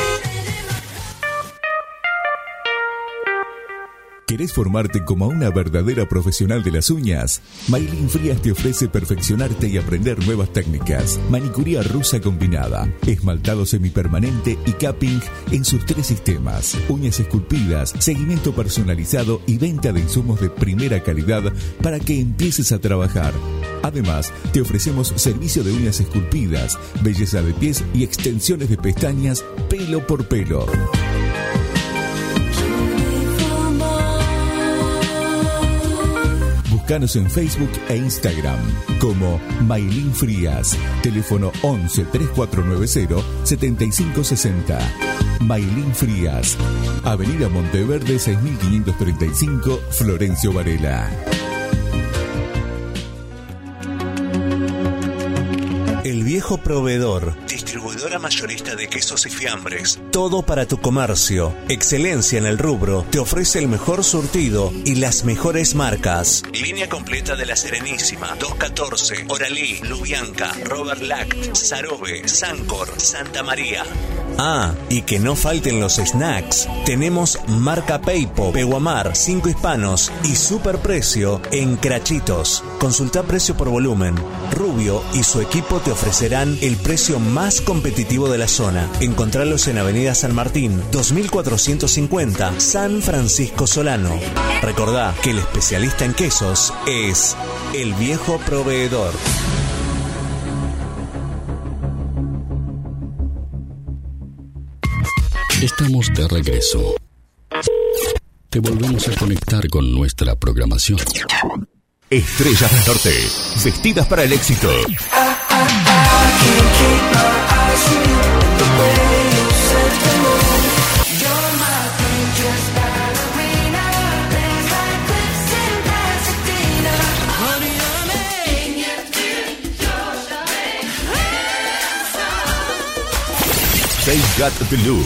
¿Querés formarte como una verdadera profesional de las uñas? Maylin Frías te ofrece perfeccionarte y aprender nuevas técnicas. Manicuría rusa combinada, esmaltado semipermanente y capping en sus tres sistemas. Uñas esculpidas, seguimiento personalizado y venta de insumos de primera calidad para que empieces a trabajar. Además, te ofrecemos servicio de uñas esculpidas, belleza de pies y extensiones de pestañas pelo por pelo. Búscanos en Facebook e Instagram como Maylin Frías. Teléfono once treinta y cuatro noventa setenta y cinco sesenta. Maylin Frías. Avenida Monteverde seis mil quinientos treinta y cinco, Florencio Varela. El Viejo Proveedor, distribuidora mayorista de quesos y fiambres. Todo para tu comercio. Excelencia en el rubro. Te ofrece el mejor surtido y las mejores marcas. Línea completa de La Serenísima, doscientos catorce, Oralí, Lubianca, Robert Lact, Sarobe, Sancor, Santa María. Ah, y que no falten los snacks. Tenemos marca Peipo, Peguamar, Cinco Hispanos y superprecio en Crachitos. Consulta precio por volumen. Rubio y su equipo te ofrecerán el precio más competitivo de la zona. Encontralos en Avenida San Martín, dos mil cuatrocientos cincuenta, San Francisco Solano. Recordá que el especialista en quesos es El Viejo Proveedor. Estamos de regreso. Te volvemos a conectar con nuestra programación. Estrellas del Norte, vestidas para el éxito. They Got the Look.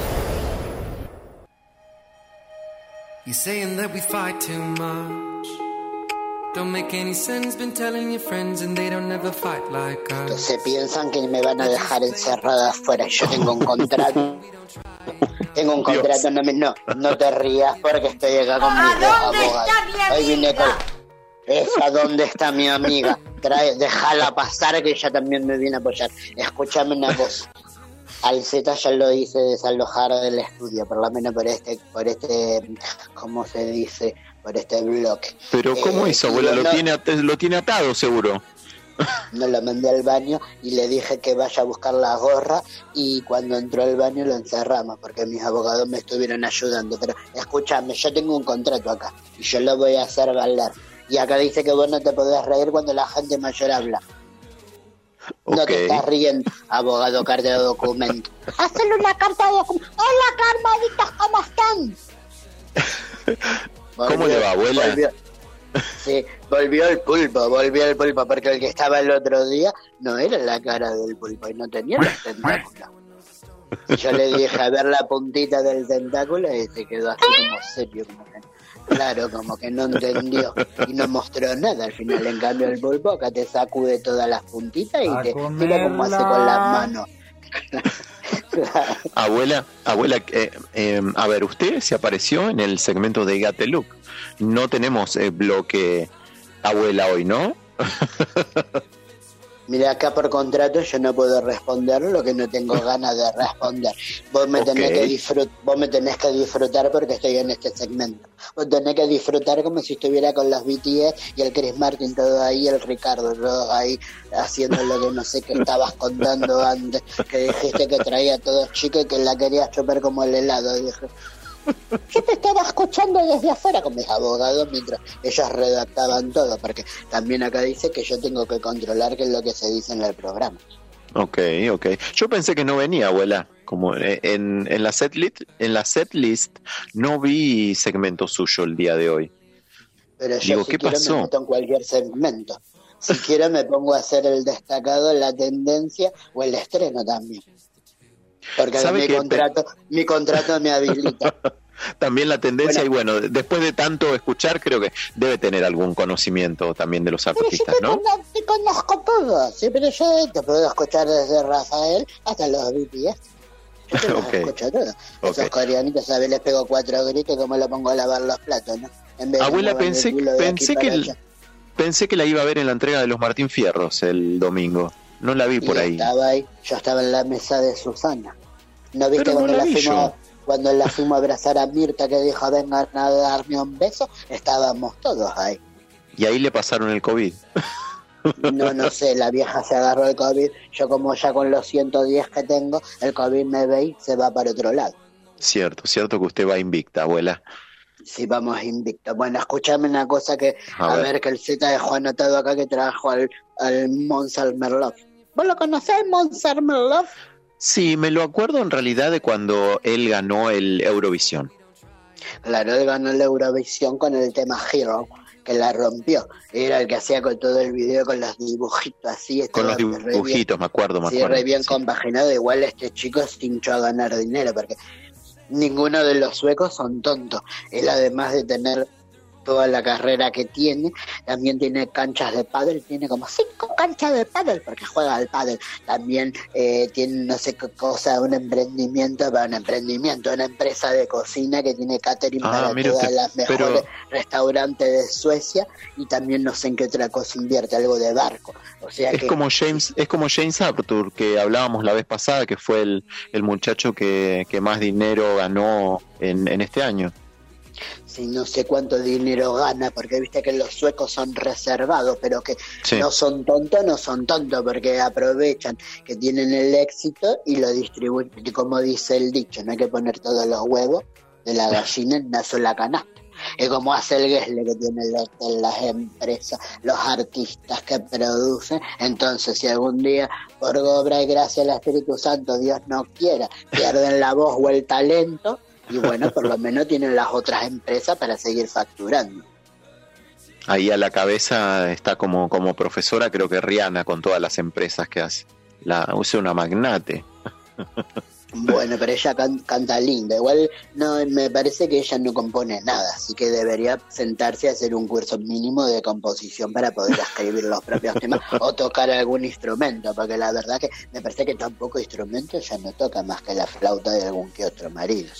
You're saying that we fight too much. Don't make any sense, been telling your friends and they don't ever fight like us. Entonces piensan que me van a dejar encerrada afuera. Yo tengo un contrato. Tengo un contrato, no, me, no, no te rías porque estoy acá con mis dos abogados. Hoy vine con... Esa, ¿dónde está mi amiga? Trae, déjala pasar que ella también me viene a apoyar. Escúchame una cosa. Al Z ya lo hice desalojar del estudio, por lo menos por este, por este, ¿cómo se dice? Por este bloque. Pero ¿cómo eh, hizo, abuela? Lo, no, tiene at- lo tiene atado, seguro. No, lo mandé al baño y le dije que vaya a buscar la gorra y cuando entró al baño lo encerramos porque mis abogados me estuvieron ayudando. Pero escúchame, yo tengo un contrato acá y yo lo voy a hacer valer. Y acá dice que vos no te podés reír cuando la gente mayor habla. No Okay. te estás riendo, abogado, carta de documento. Hacele una carta de documento. Hola, carmaditos, ¿cómo están? ¿Cómo Volvió, le va, abuela? Volvió. Sí, volvió el pulpo, volvió el pulpo, porque el que estaba el otro día no era la cara del pulpo y no tenía los tentáculos. Y yo le dije a ver la puntita del tentáculo y se quedó así como serio, como que, claro, como que no entendió y no mostró nada. Al final, en cambio, el pulpo acá te sacude todas las puntitas y te mira cómo hace con las manos. Abuela, abuela, eh, eh, a ver, usted se apareció en el segmento de Got the Look. No tenemos eh, bloque abuela hoy, ¿no? Mira, acá por contrato yo no puedo responder lo que no tengo ganas de responder. Vos me tenés Okay. que disfrutar, vos me tenés que disfrutar porque estoy en este segmento. Vos tenés que disfrutar como si estuviera con los B T S y el Chris Martin todo ahí, el Ricardo todo ahí haciendo lo que no sé qué estabas contando antes, que dijiste que traía a todos chicos y que la querías chupar como el helado. Dije, yo te estaba escuchando desde afuera con mis abogados mientras ellos redactaban todo, porque también acá dice que yo tengo que controlar qué es lo que se dice en el programa. Ok, ok. Yo pensé que no venía, abuela. Como eh, en, en la setlist, en la setlist no vi segmento suyo el día de hoy. Pero yo Digo, si ¿qué quiero pasó? me meto en cualquier segmento. Si quiero me pongo a hacer el destacado, la tendencia o el estreno también. Porque ¿Sabe mi qué? contrato, mi contrato me habilita. También la tendencia, Bueno. y bueno, después de tanto escuchar, creo que debe tener algún conocimiento también de los Pero yo artistas, te, ¿no? cono- te conozco todo, sí, pero yo te puedo escuchar desde Rafael hasta los B T S. Yo te los Ok. escucho todos. Esos Ok. coreanitos, ¿sabes? Les pego cuatro gritos como lo pongo a lavar los platos, ¿no? En vez de Abuela, mover el pensé, culo de aquí pensé para que el- allá. pensé que la iba a ver en la entrega de los Martín Fierros el domingo. No la vi por Y ahí. estaba ahí, yo estaba en la mesa de Susana. ¿No viste Pero no cuando la la, vi fuimos, yo. cuando la fuimos a abrazar a Mirta que dijo vengan a darme un beso? Estábamos todos ahí. Y ahí le pasaron el COVID. No, no sé, la vieja se agarró el COVID. Yo como ya con los ciento diez que tengo, el COVID me ve y se va para otro lado. Cierto, cierto que usted va invicta, abuela. Si vamos invictos. Bueno, escúchame una cosa que, A a, ver. ver. que el Z dejó anotado acá que trajo al, al Monsal Merlot. ¿Vos lo conocés, Monsal Merlot? Sí, me lo acuerdo en realidad de cuando él ganó el Eurovisión. Claro, él ganó la Eurovisión con el tema Hero, que la rompió. Era el que hacía con todo el video con los dibujitos así. Con los estaba re bien. dibujitos, me acuerdo, me Sí, acuerdo. re bien Sí. compaginado. Igual este chico se hinchó a ganar dinero porque ninguno de los suecos son tontos. Él, además de tener toda la carrera que tiene, también tiene canchas de pádel, tiene como cinco canchas de pádel porque juega al pádel. También eh, tiene no sé qué cosa, un emprendimiento, para un emprendimiento, una empresa de cocina que tiene catering Ah, para mire todas usted, las mejores pero- restaurantes de Suecia, y también no sé en qué otra cosa invierte, algo de barco. O sea Es que como James, es como James Arthur, que hablábamos la vez pasada, que fue el, el muchacho que, que más dinero ganó en, en este año. si no sé cuánto dinero gana, porque viste que los suecos son reservados, pero que Sí. no son tontos, no son tontos, porque aprovechan que tienen el éxito y lo distribuyen. Y como dice el dicho, no hay que poner todos los huevos de la gallina en una sola canasta. Es como hace el Gessle, que tiene los, las empresas, los artistas que producen. Entonces, si algún día, por obra y gracia del Espíritu Santo, Dios no quiera, pierden la voz o el talento, y bueno, por lo menos tienen las otras empresas para seguir facturando. Ahí a la cabeza está como, como profesora, creo que Rihanna, con todas las empresas que hace. La, es una magnate. Bueno, pero ella can- canta linda. Igual no, me parece que ella no compone nada, así que debería sentarse a hacer un curso mínimo de composición para poder escribir los propios temas o tocar algún instrumento, porque la verdad que me parece que tampoco instrumento ella no toca más que la flauta de algún que otro marido.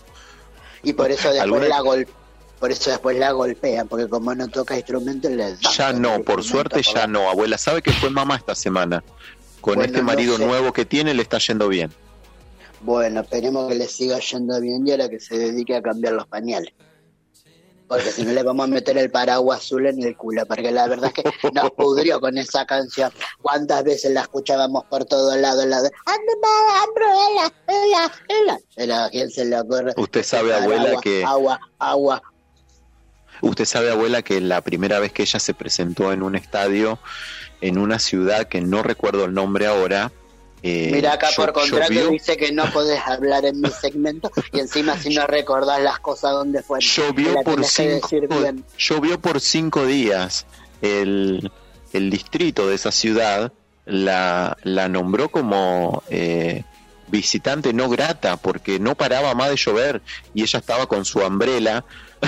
Y por eso después ¿Alguna- la gol por eso después la golpean, porque como no toca instrumentos le dan Ya no, por instrumento, suerte ya por- no. Abuela, ¿sabe que fue mamá esta semana? Con Bueno, este no marido sé. nuevo que tiene le está yendo bien. Bueno, esperemos que le siga yendo bien y ahora que se dedique a cambiar los pañales. Porque si no le vamos a meter el paraguas azul en el culo, porque la verdad es que nos pudrió con esa canción. ¿Cuántas veces la escuchábamos por todos lados? La de Umbrella, ella, ella. Pero ¿a quién se le ocurre? Usted sabe, abuela, Paraguas, que Agua, agua. usted sabe, abuela, que la primera vez que ella se presentó en un estadio en una ciudad que no recuerdo el nombre ahora. Eh, Mira, acá llo- por contrato llovió, dice que no podés hablar en mi segmento y encima si no recordás las cosas donde fueron. llovió la por tenés que cinco, decir bien. llovió por cinco días. El, el distrito de esa ciudad la, la nombró como eh, visitante no grata porque no paraba más de llover y ella estaba con su umbrella.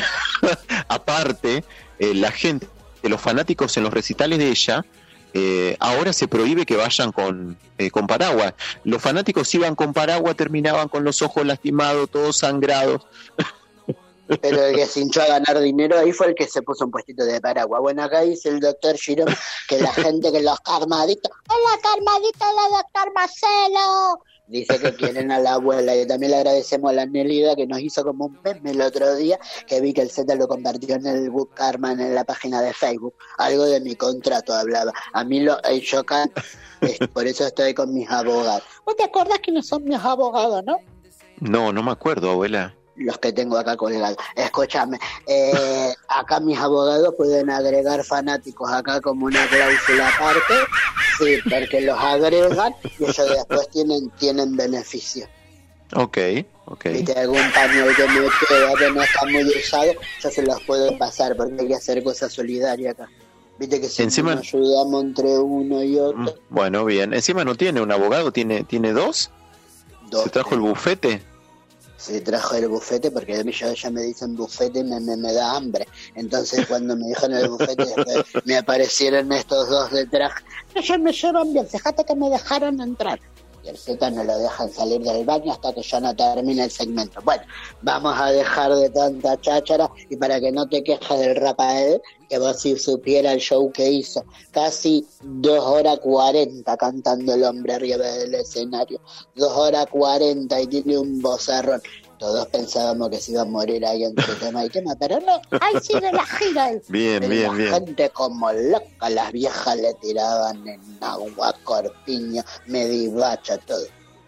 Aparte, eh, la gente, los fanáticos en los recitales de ella, eh, ahora se prohíbe que vayan con, eh, con paraguas. Los fanáticos iban con paraguas, terminaban con los ojos lastimados, todos sangrados. Pero el que se hinchó a ganar dinero ahí fue el que se puso un puestito de paraguas. Bueno, acá dice el doctor Girón que la gente, que los carmaditos, ¡hola carmadito, la doctor Marcelo! Dice que quieren a la abuela. Y también le agradecemos a la Nelida que nos hizo como un meme el otro día, que vi que el Z lo compartió en el Book Carman en la página de Facebook. Algo de mi contrato hablaba. A mí lo, eh, yo acá, es, por eso estoy con mis abogados. ¿Vos te acordás quiénes son mis abogados, no? No, no me acuerdo, abuela. Los que tengo acá colgados. Escúchame, eh, acá mis abogados pueden agregar fanáticos acá como una cláusula aparte, sí, porque los agregan y ellos después tienen tienen beneficio. Ok, ok. Viste, algún pañuelo que me queda que no está muy usado, yo se los puedo pasar porque hay que hacer cosas solidarias acá. Viste que si Encima- nos ayudamos entre uno y otro, Mm, Bueno, bien. Encima no tiene un abogado, tiene, tiene dos. dos. ¿Se trajo el bufete? Se trajo el bufete porque a mí ya, ya me dicen bufete y me, me, me da hambre. Entonces cuando me dijeron el bufete después me aparecieron estos dos detrás. Ellos me llevan bien, fíjate que me dejaron entrar. Y el Z no lo dejan salir del baño hasta que ya no termine el segmento. Bueno, vamos a dejar de tanta cháchara y para que no te quejes del Rafael, que vos si supiera el show que hizo, casi dos horas cuarenta cantando el hombre arriba del escenario, dos horas cuarenta y tiene un vozarrón. Todos pensábamos que se iba a morir ahí entre tema y tema, pero no, ahí sigue la gira. Bien, Pero bien, la bien. gente como loca, las viejas le tiraban en agua, corpiño, medivacha, todo.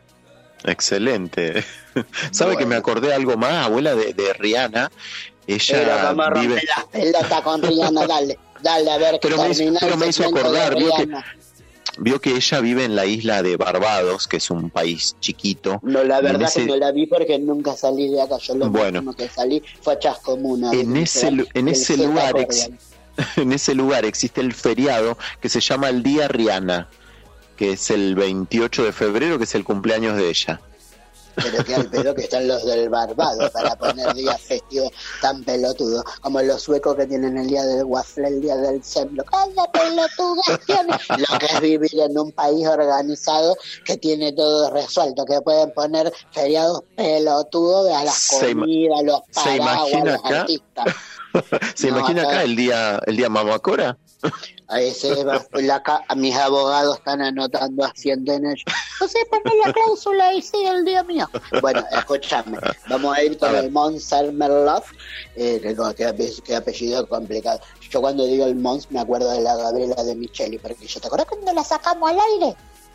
Excelente. ¿Sabe Bueno. que me acordé algo más, abuela, de, de Rihanna? Pero Ella vamos a romper vive... las pelotas con Rihanna, dale, dale, a ver que Pero me hizo- termina pero el me hizo segmento de acordar, vio que- Rihanna. Vio que ella vive en la isla de Barbados, que es un país chiquito. No, la Y en verdad ese- que no la vi porque nunca salí de acá. Yo lo Bueno. máximo que salí fue a Chascomuna. En de ese, lu- en del ese Z lugar por ex- bien. en ese lugar existe el feriado que se llama el Día Rihanna, que es el veintiocho de febrero, que es el cumpleaños de ella. Pero que al pedo que están los del Barbados para poner días festivos tan pelotudos, como los suecos que tienen el día del waffle, el día del semblo. ¡Cada pelotudez tiene! Lo que es vivir en un país organizado que tiene todo resuelto, que pueden poner feriados pelotudos a las Se ima- comidas, los se paraguas, imagina los acá? artistas. ¿Se No, imagina acá- acá el día el día Mamacora? A ese va- la ca- a mis abogados están anotando haciendo en ello. No sé, ponme la cláusula y sí, el día mío. Bueno, escúchame, vamos a ir con A ver. el Mons Love, eh, que, que, ape- que apellido complicado. Yo cuando digo el Mons me acuerdo de la Gabriela de Micheli, porque yo te acuerdas cuando la sacamos al aire.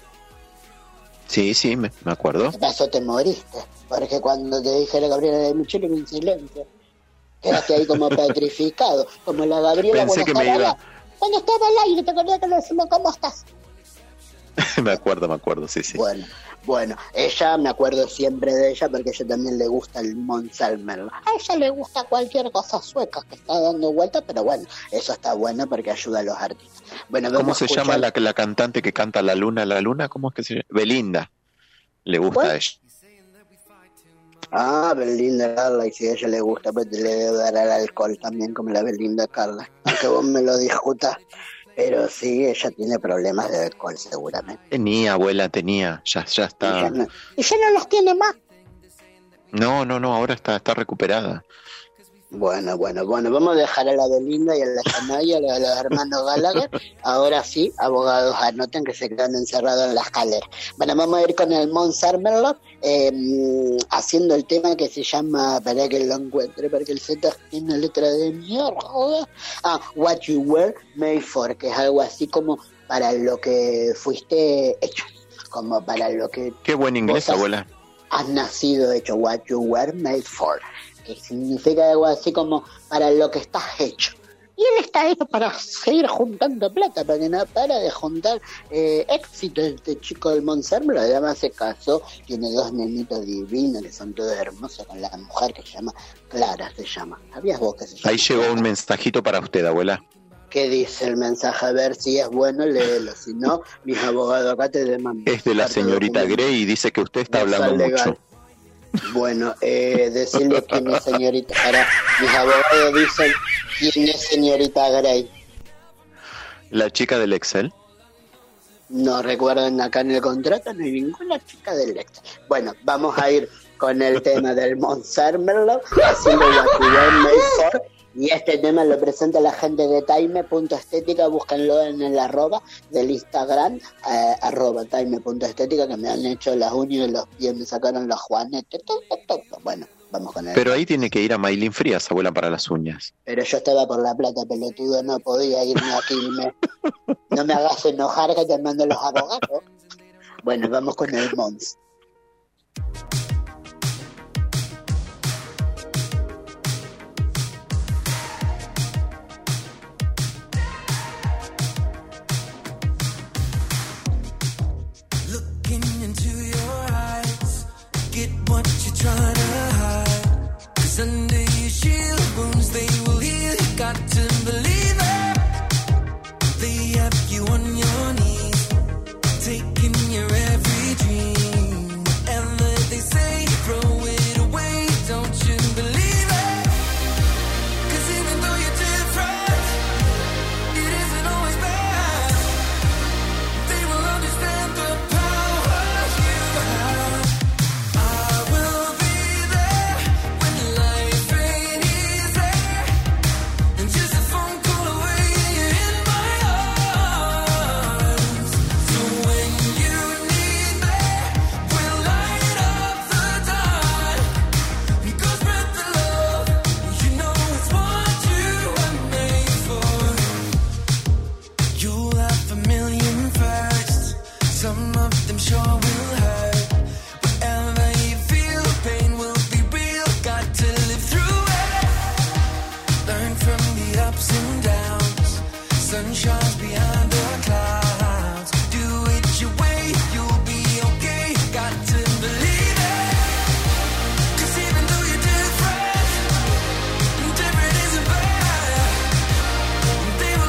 Sí, sí, me, me acuerdo. ¿Qué pasó? Te moriste. Porque cuando te dije la Gabriela de Micheli en silencio, quedaste ahí como petrificado, como la Gabriela Pensé cuando que me estaba iba- al- Cuando estaba al aire, ¿te acuerdas que le decimos cómo estás? me acuerdo, me acuerdo, sí, sí. Bueno, bueno, ella, me acuerdo siempre de ella porque a ella también le gusta el Monsalmer. A ella le gusta cualquier cosa sueca que está dando vuelta, pero bueno, eso está bueno porque ayuda a los artistas. Bueno, ¿Cómo vamos a se escuchar- llama la, la cantante que canta La Luna, La Luna? ¿Cómo es que se llama? Belinda. Le gusta ¿Cuál? a ella. Ah, Belinda Carla, y si a ella le gusta, pues le debe dar al alcohol también, como la Belinda Carla. Aunque vos me lo discutas, pero sí, ella tiene problemas de alcohol, seguramente. Tenía, abuela, tenía. Ya, ya Y está. ya no, y ya no los tiene más. No, no, no, ahora está, está recuperada. Bueno, bueno, bueno, vamos a dejar a la Belinda y a la Shania, a los, a los hermanos Gallagher. Ahora sí, abogados, anoten que se quedan encerrados en la escalera. Bueno, vamos a ir con el Mons Armerlock, eh, haciendo el tema que se llama, para que lo encuentre, porque el Z tiene una letra de mierda. Ah, What You Were Made For, que es algo así como para lo que fuiste hecho, como para lo que... Qué buen inglés, has, abuela. Has nacido hecho, What You Were Made For, que significa algo así como para lo que estás hecho. Y él está hecho para seguir juntando plata, para que no para de juntar eh, éxito. Este chico del Monsermo, además se casó, tiene dos nenitos divinos que son todos hermosos, con la mujer que se llama Clara, se llama. ¿Sabías vos que se llama? Ahí llegó un mensajito para usted, abuela. ¿Qué dice el mensaje? A ver si es bueno, léelo. Si no, mis abogados acá te demandan. Es de la señorita Grey y dice que usted está hablando legal. mucho. Bueno, eh, decirle quién es señorita. Ahora, mis abogados dicen quién es señorita Grey. ¿La chica del Excel? No recuerden, acá en el contrato no hay ninguna chica del Excel. Bueno, vamos a ir con el tema del Mons Armerlock, haciendo What You Were Made For. Y este tema lo presenta la gente de Time.estética, búsquenlo en el arroba del Instagram, eh, arroba Time.estética, que me han hecho las uñas y los pies, me sacaron los juanetes, todo, todo, todo. Bueno, vamos con él. Pero ahí tiene que ir a Maylin Frías, abuela, para las uñas. Pero yo estaba por La Plata, pelotudo, no podía irme aquí, me, no me hagas enojar que te mando los abogados. Bueno, vamos con el Mons. Trying to hide, 'cause under your shield wounds they will heal. You got to believe it. They have you on your knees, taking your every dream. Whatever they say, throw it away. Don't you believe it? 'Cause even though you're different, it isn't always bad. They will understand the power you have. I will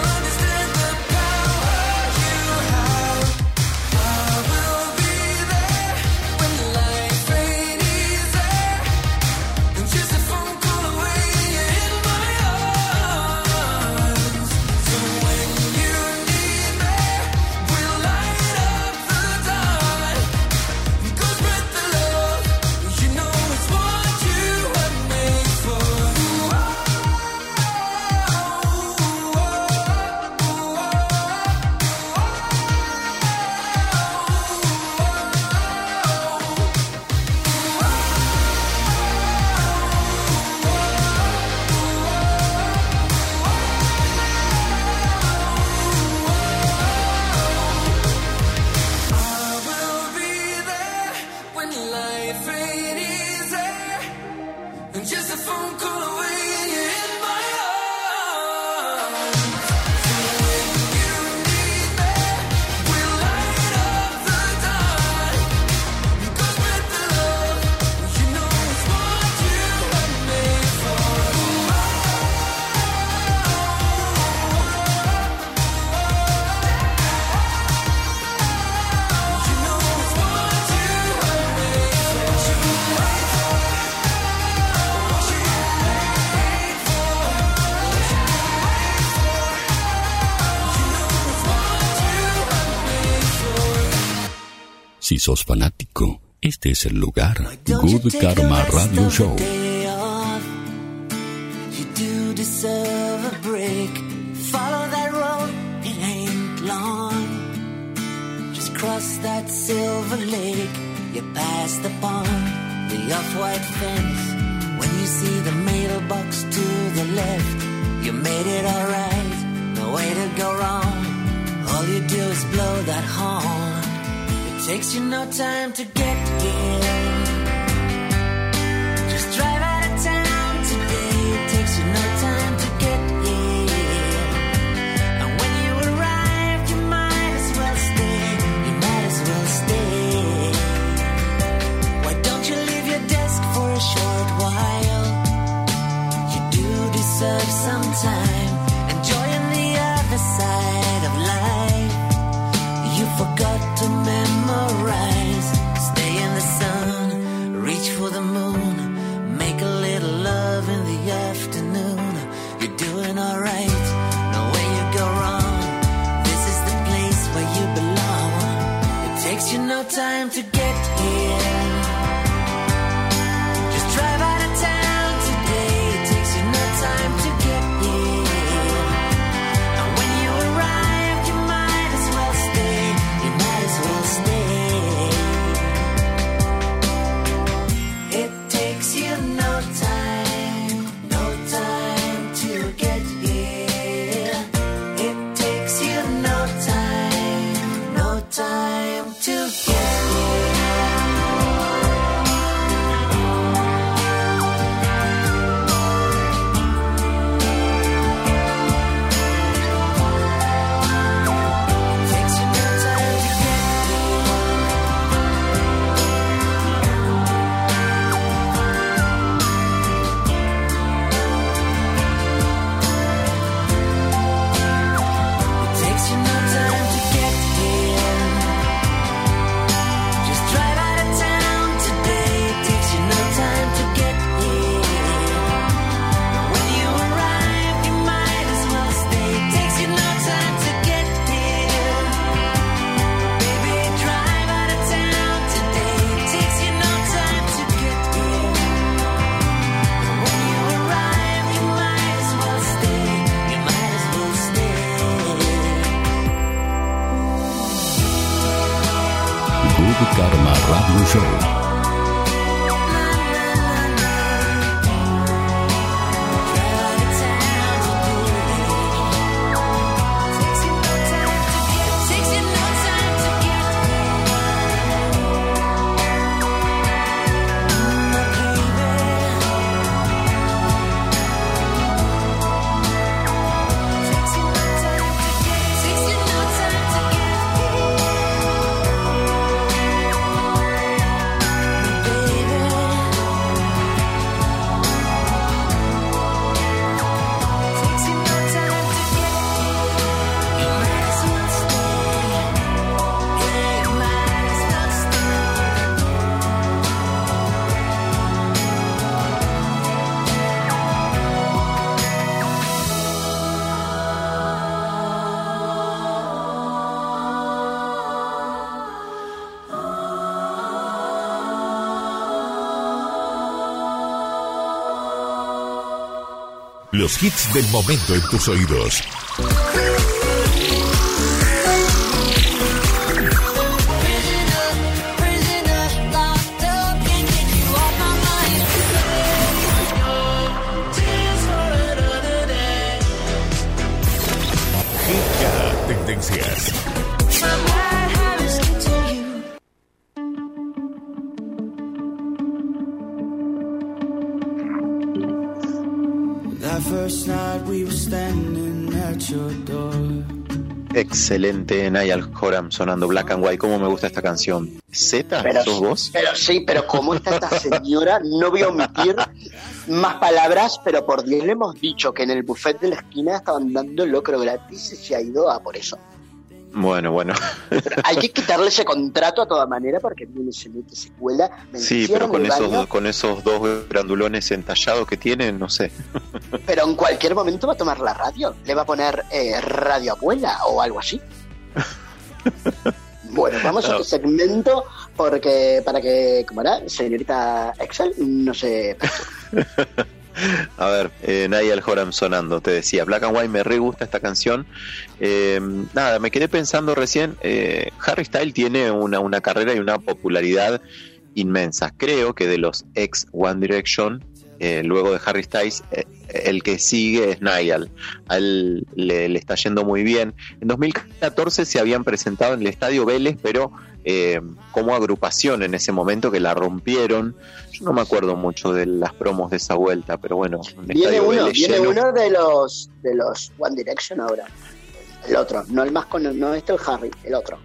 be there. Si sos fanático, este es el lugar. Good Karma Radio Show. You do deserve a break. Follow that road, it ain't long. Just cross that silver lake. You pass the pond, the off-white fence. When you see the mailbox to the left, you made it alright, no way to go wrong. All you do is blow that horn. It takes you no time to get here. Just drive out of town today. It takes you no time to get here. And when you arrive, you might as well stay. You might as well stay. Why don't you leave your desk for a short while? You do deserve some time. Enjoying the other side of life. You forgot to memorize. Stay in the sun, reach for the moon. Make a little love in the afternoon. You're doing alright, no way you go wrong. This is the place where you belong. It takes you no time to get here. Just drive out of town today. It takes you no time to get here. And when you arrive, you might as well stay. You might as well stay. It takes you no time, no time to get here. It takes you no time, no time to get here. Takes you no time to get It takes you no time to get here. Just drive out of town today. It takes you no time to get here. When you arrive, you might as well stay. It takes you no time to get here. Baby, drive out of town today. It takes you no time to get here. When you arrive, you might as well stay. You might as well stay. Good Karma Radio Show. Los hits del momento en tus oídos. Hit Tendencias. That first night we were standing at your door. Excelente, Niall Horan sonando Black and White. ¿Cómo me gusta esta canción? ¿Zeta? Pero, ¿Sos vos? pero sí, pero ¿cómo está esta señora? No voy a omitir más palabras, pero por Dios le hemos dicho que en el buffet de la esquina estaban dando locro gratis y se ha ido a por eso. Bueno, bueno. Pero hay que quitarle ese contrato a toda manera porque viene, se mete, se cuela. Me Sí, encierran pero con en el esos, baño, con esos dos grandulones entallados que tienen, no sé. pero en cualquier momento va a tomar la radio. Le va a poner eh, Radio Abuela o algo así. Bueno, vamos No. a tu segmento porque para que, ¿cómo era? Señorita Excel, no sé. A ver, eh, Niall Horan sonando, te decía, Black and White, me re gusta esta canción. Eh, nada, me quedé pensando recién, eh, Harry Styles tiene una, una carrera y una popularidad inmensa. Creo que de los ex One Direction, eh, luego de Harry Styles, eh, el que sigue es Niall. A él le, le está yendo muy bien. En dos mil catorce se habían presentado en el Estadio Vélez, pero eh, como agrupación en ese momento que la rompieron. Yo no me acuerdo mucho de las promos de esa vuelta, pero bueno, un Viene Estadio uno, Vélez viene lleno. uno de los de los One Direction ahora. El otro, no el más con no este el Harry, el otro.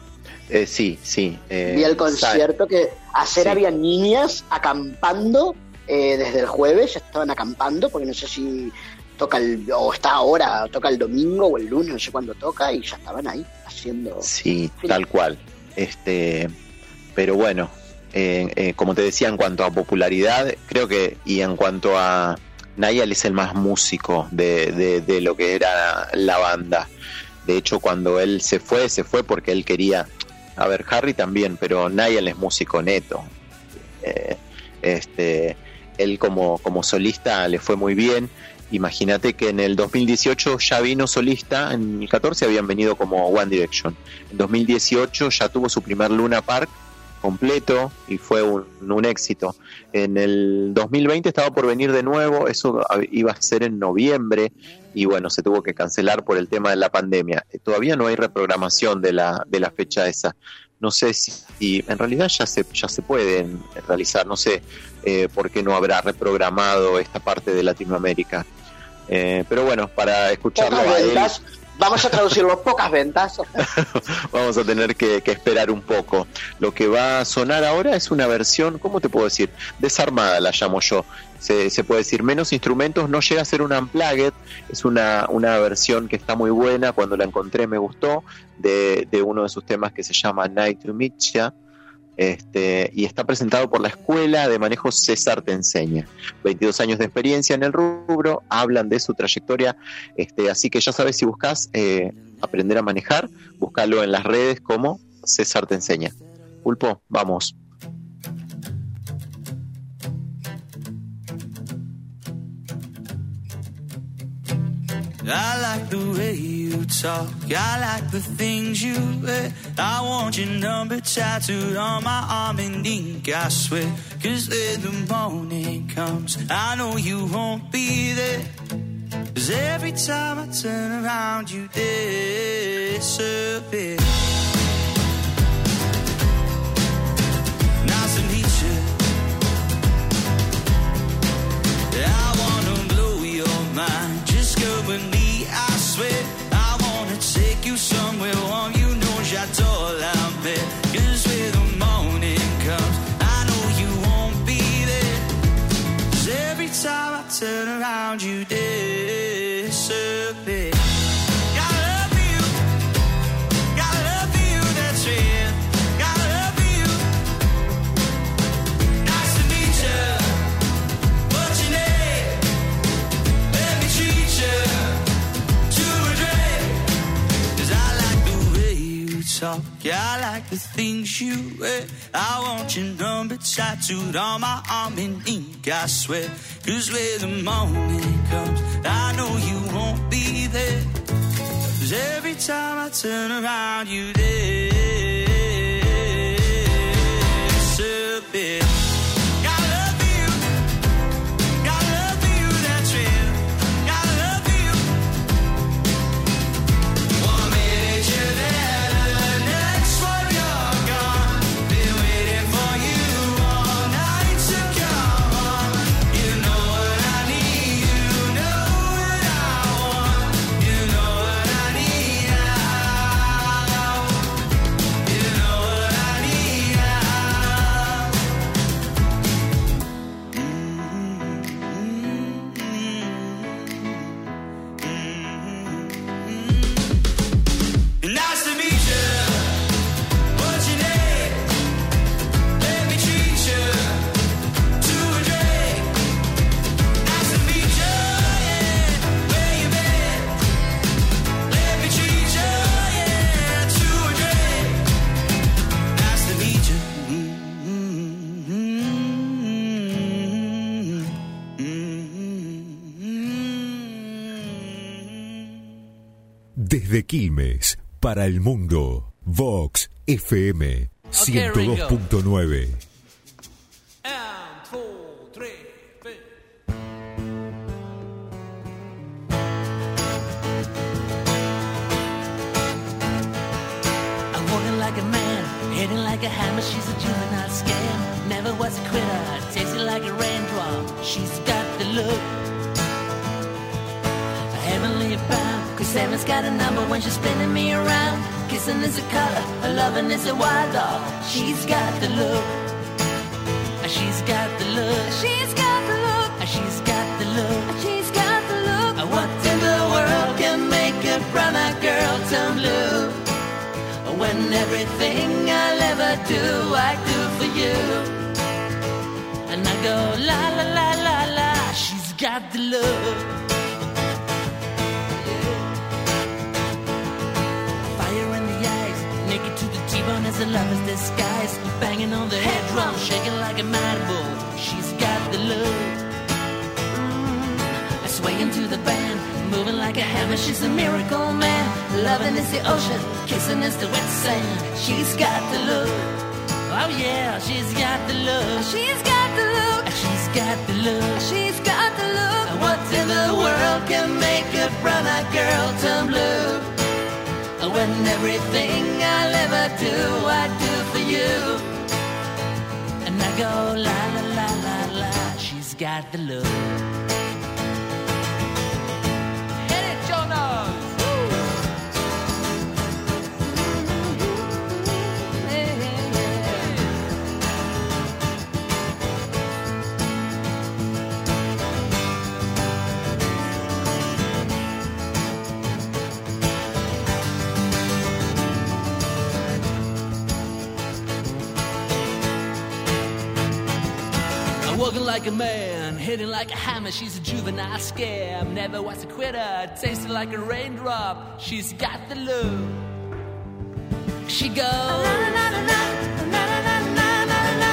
Eh, sí, sí. Eh, Vi el concierto que ayer Sí. había niñas acampando eh, desde el jueves, ya estaban acampando, porque no sé si toca el, o está ahora, toca el domingo o el lunes, no sé cuándo toca, y ya estaban ahí haciendo. Sí, tal cual. Este, pero bueno, eh, eh, como te decía, en cuanto a popularidad, creo que, y en cuanto a Niall es el más músico de, de, de lo que era la banda. De hecho, cuando él se fue, se fue porque él quería, a ver, Harry también, pero Niall es músico neto. Eh, este, él como, como solista le fue muy bien. Imagínate que en el dos mil dieciocho ya vino solista, en el catorce habían venido como One Direction. En dos mil dieciocho ya tuvo su primer Luna Park completo y fue un, un éxito. En el dos mil veinte estaba por venir de nuevo, eso iba a ser en noviembre y bueno, se tuvo que cancelar por el tema de la pandemia. Todavía no hay reprogramación de la, de la fecha esa. No sé si, si en realidad ya se, ya se pueden realizar, no sé eh, por qué no habrá reprogramado esta parte de Latinoamérica. Eh, pero bueno, para escucharlo Pocas a él, ventas, vamos a traducirlo, pocas ventas. vamos a tener que, que esperar un poco. Lo que va a sonar ahora es una versión, ¿cómo te puedo decir? Desarmada la llamo yo. Se, se puede decir menos instrumentos, no llega a ser un unplugged, es una, una versión que está muy buena, cuando la encontré me gustó, de, de uno de sus temas que se llama Night to Meet Ya. Este, y está presentado por la Escuela de Manejo César Te Enseña. veintidós años de experiencia en el rubro, hablan de su trayectoria, este, así que ya sabes, si buscas eh, aprender a manejar, búscalo en las redes como César Te Enseña. Pulpo, vamos. I like the way you talk, I like the things you wear. I want your number tattooed on my arm in ink, I swear. Cause when the morning comes, I know you won't be there. Cause every time I turn around, you disappear. Nice to meet you. I wanna blow your mind. Just go with me, I swear. I wanna take you somewhere warm. You know j'adore la mer. Cause when the morning comes, I know you won't be there. Cause every time I turn around, you disappear. Got love for you. Got love for you, that's real. Got love for you. Nice to meet you. What's your name? Let me treat you to a drink. Cause I like the way you talk, yeah, I like the things you wear. I want your number tattooed on my arm in ink, I swear. Cause when the morning comes, I know you won't be there. Cause every time I turn around, you disappear. Got love for you. Got love for you, that's real. Got love for you. One minute you're there, the next one you're gone. Been waiting for you all night to come on. You know what I need, you know what I want. You know what I need now. Desde Quilmes, para el mundo, Vox F M ciento dos punto nueve. Like a man, hitting like a hammer, she's a juvenile scam. Never was a quitter, tasting like a raindrop. She's got the look, a heavenly bound. Cause heaven's got a number when she's spinning me around. Kissing is a color, her loving is a wild dog. She's got the look, she's got the look, she's got the look, she's got the look, she's got the look. What in the world can make a brown-eyed girl turn blue? When everything I'll ever do, I do for you. And I go la la la la la, she's got the look. Yeah. Fire in the eyes, naked to the T-bone as a lover's disguise. Banging on the head drum, shaking like a mad bull. She's got the look. Mm. I sway into the band, moving like a hammer, she's a miracle man. Loving is the ocean, kissing is the wet sand. She's got the look, oh yeah, she's got the look. She's got the look, she's got the look, she's got the look. What in the world can make a brown-eyed girl turn blue? When everything I'll ever do, I do for you. And I go la la la la la, she's got the look. Walking like a man, hitting like a hammer, she's a juvenile scam. Never was a quitter, tasting like a raindrop. She's got the look. She goes na na na na na na na na na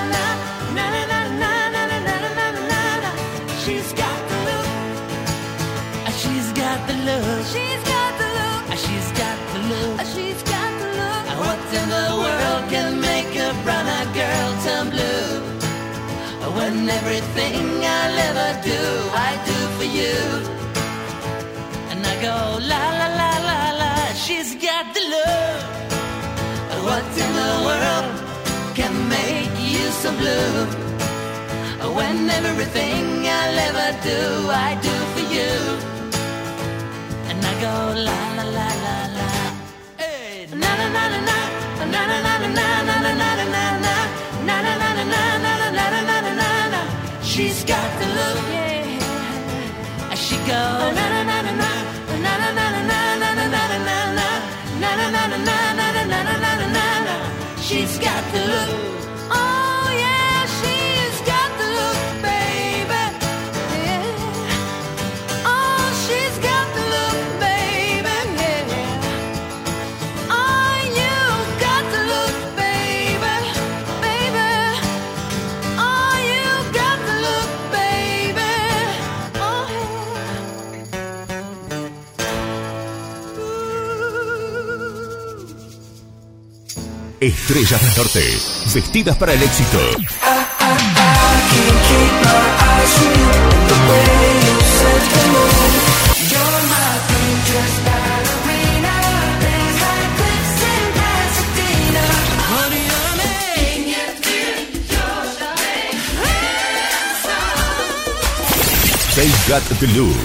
na na na. She's got the look. She's got the look. She's got the look. She's got the look. She's got the look. What in the world can make a brown-eyed girl turn blue? When everything I'll ever do, I do for you. And I go la la la la la, she's got the love. What in the world can make you so blue? When everything I'll ever do, I do for you. And I go la la la la la. Hey, na na na na na, na na na na na na na na na na na na na na na na na na. She's got the look, yeah. As she goes na na na na na na na na na na na na na na na na na na na. She's got the look. Oh yeah, she's got the look, baby. Yeah. Oh, she's got the look, baby. Yeah. Oh, you got the look, baby, baby. Oh, you got the look, baby. Oh, Estrellas del Norte, vestidas para el éxito. They got the look.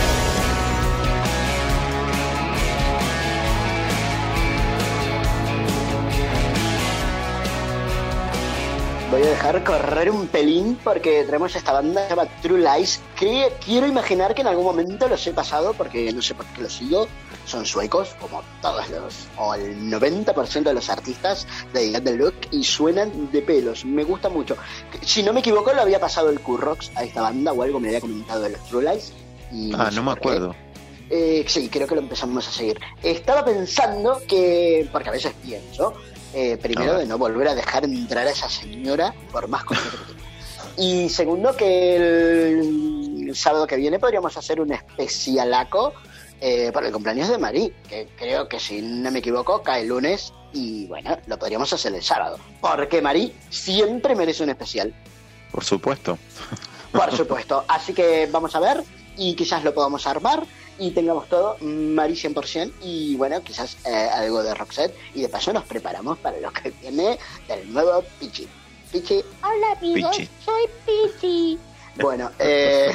Voy a dejar correr un pelín porque tenemos esta banda que se llama True Lies, que quiero imaginar que en algún momento los he pasado porque no sé por qué los sigo. Son suecos, como todos los, o el noventa por ciento de los artistas de Got the Look, y suenan de pelos. Me gusta mucho. Si no me equivoco, lo había pasado el Q-Rox a esta banda o algo me había comentado de los True Lies. Y ah, no, no me acuerdo. Eh, sí, creo que lo empezamos a seguir. Estaba pensando que, porque a veces pienso, eh, primero ah, de no volver a dejar entrar a esa señora por más cosas que tenga. Y segundo, que el, el sábado que viene podríamos hacer un especialaco eh, por el cumpleaños de Marí, que creo que si no me equivoco cae el lunes y bueno, lo podríamos hacer el sábado, porque Marí siempre merece un especial. Por supuesto. Por supuesto, así que vamos a ver y quizás lo podamos armar y tengamos todo Marí cien por ciento y bueno, quizás eh, algo de Roxette y de paso nos preparamos para lo que viene del nuevo Pichi. Pichi. Hola amigos, Pichi. soy Pichi. Bueno, eh...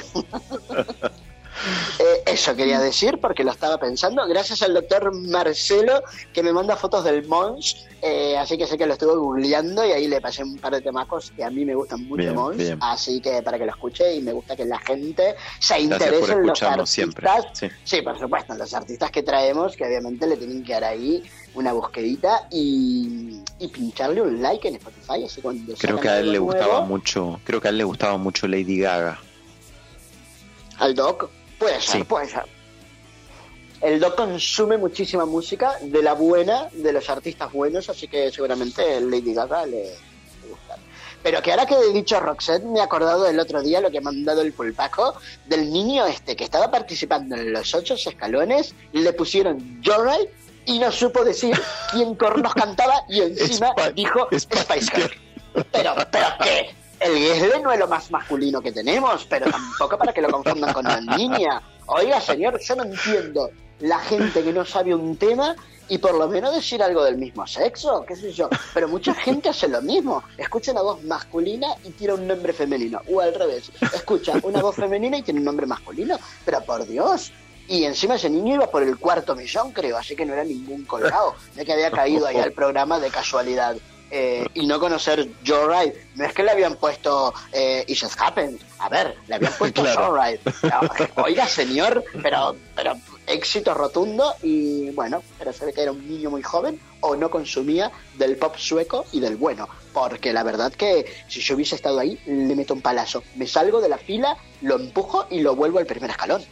Eh, eso quería decir porque lo estaba pensando. Gracias al doctor Marcelo que me manda fotos del Mons, eh, así que sé que lo estuve googleando y ahí le pasé un par de temacos que a mí me gustan mucho, Bien, Mons, bien. así que para que lo escuche y me gusta que la gente se Gracias interese por en los escucharnos artistas. siempre. Sí. Sí, por supuesto, en los artistas que traemos, que obviamente le tienen que dar ahí una busquedita y, y pincharle un like en Spotify, así cuando Creo sacan que a él algo le gustaba nuevo. mucho, creo que a él le gustaba mucho Lady Gaga. Al Doc, puede ser, Sí. puede ser. El Doc consume muchísima música de la buena, de los artistas buenos, así que seguramente Lady Gaga le, le gusta. Pero que ahora que he dicho Roxette, me he acordado del otro día lo que me han dado el pulpaco del niño este que estaba participando en los ocho escalones, le pusieron Joyride y no supo decir quién cornos cantaba y encima Spice- dijo Spice Girl. Pero, pero qué, el Guesle no es lo más masculino que tenemos, pero tampoco para que lo confundan con una niña. Oiga, señor, yo no entiendo la gente que no sabe un tema y por lo menos decir algo del mismo sexo, qué sé yo. Pero mucha gente hace lo mismo. Escucha una voz masculina y tira un nombre femenino. O al revés, escucha una voz femenina y tiene un nombre masculino. Pero por Dios. Y encima ese niño iba por el cuarto millón, creo, así que no era ningún colgado. De que había caído ahí al programa de casualidad. Eh, y no conocer Joyride. No es que le habían puesto eh, It Just Happened. A ver, le habían puesto Claro. Joyride. No, oiga, señor, pero, pero éxito rotundo. Y bueno, pero se ve que era un niño muy joven o no consumía del pop sueco y del bueno. Porque la verdad que si yo hubiese estado ahí, le meto un palazo. Me salgo de la fila, lo empujo y lo vuelvo al primer escalón.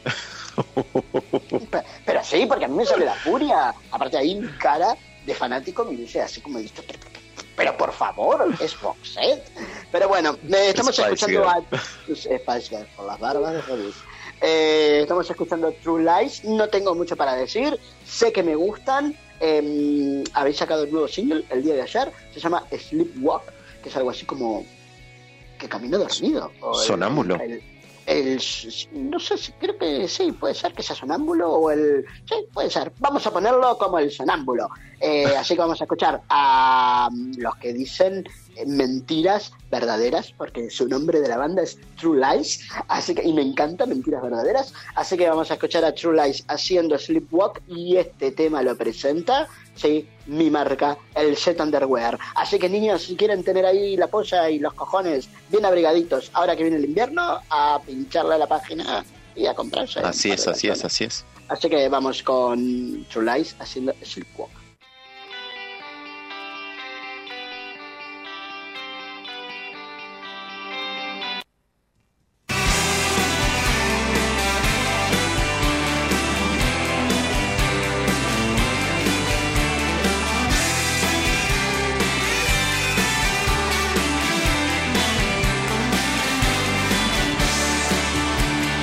Pero, pero sí, porque a mí me sale la furia. Aparte ahí mi cara de fanático me dice así como he dicho, pero, pero por favor, es Roxette. Pero bueno, eh, estamos Spice escuchando a Spice Girl por las barbas de Rodríguez. Eh, estamos escuchando True Lies. No tengo mucho para decir, sé que me gustan. Eh, habéis sacado el nuevo single el día de ayer, se llama Sleepwalk, que es algo así como que camino dormido o el- Sonámbulo. el- el, no sé si creo que sí, puede ser que sea sonámbulo o el, sí, puede ser, vamos a ponerlo como el sonámbulo. Eh, así que vamos a escuchar a um, los que dicen eh, mentiras verdaderas, porque su nombre de la banda es True Lies, así que, y me encanta Mentiras Verdaderas, así que vamos a escuchar a True Lies haciendo Sleepwalk y este tema lo presenta, sí, mi marca, el Set Underwear. Así que niños, si quieren tener ahí la polla y los cojones bien abrigaditos, ahora que viene el invierno, a pincharle a la página y a comprarse. Así un es, par de así es, bastones. así es. Así que vamos con True Lies haciendo Sleepwalk.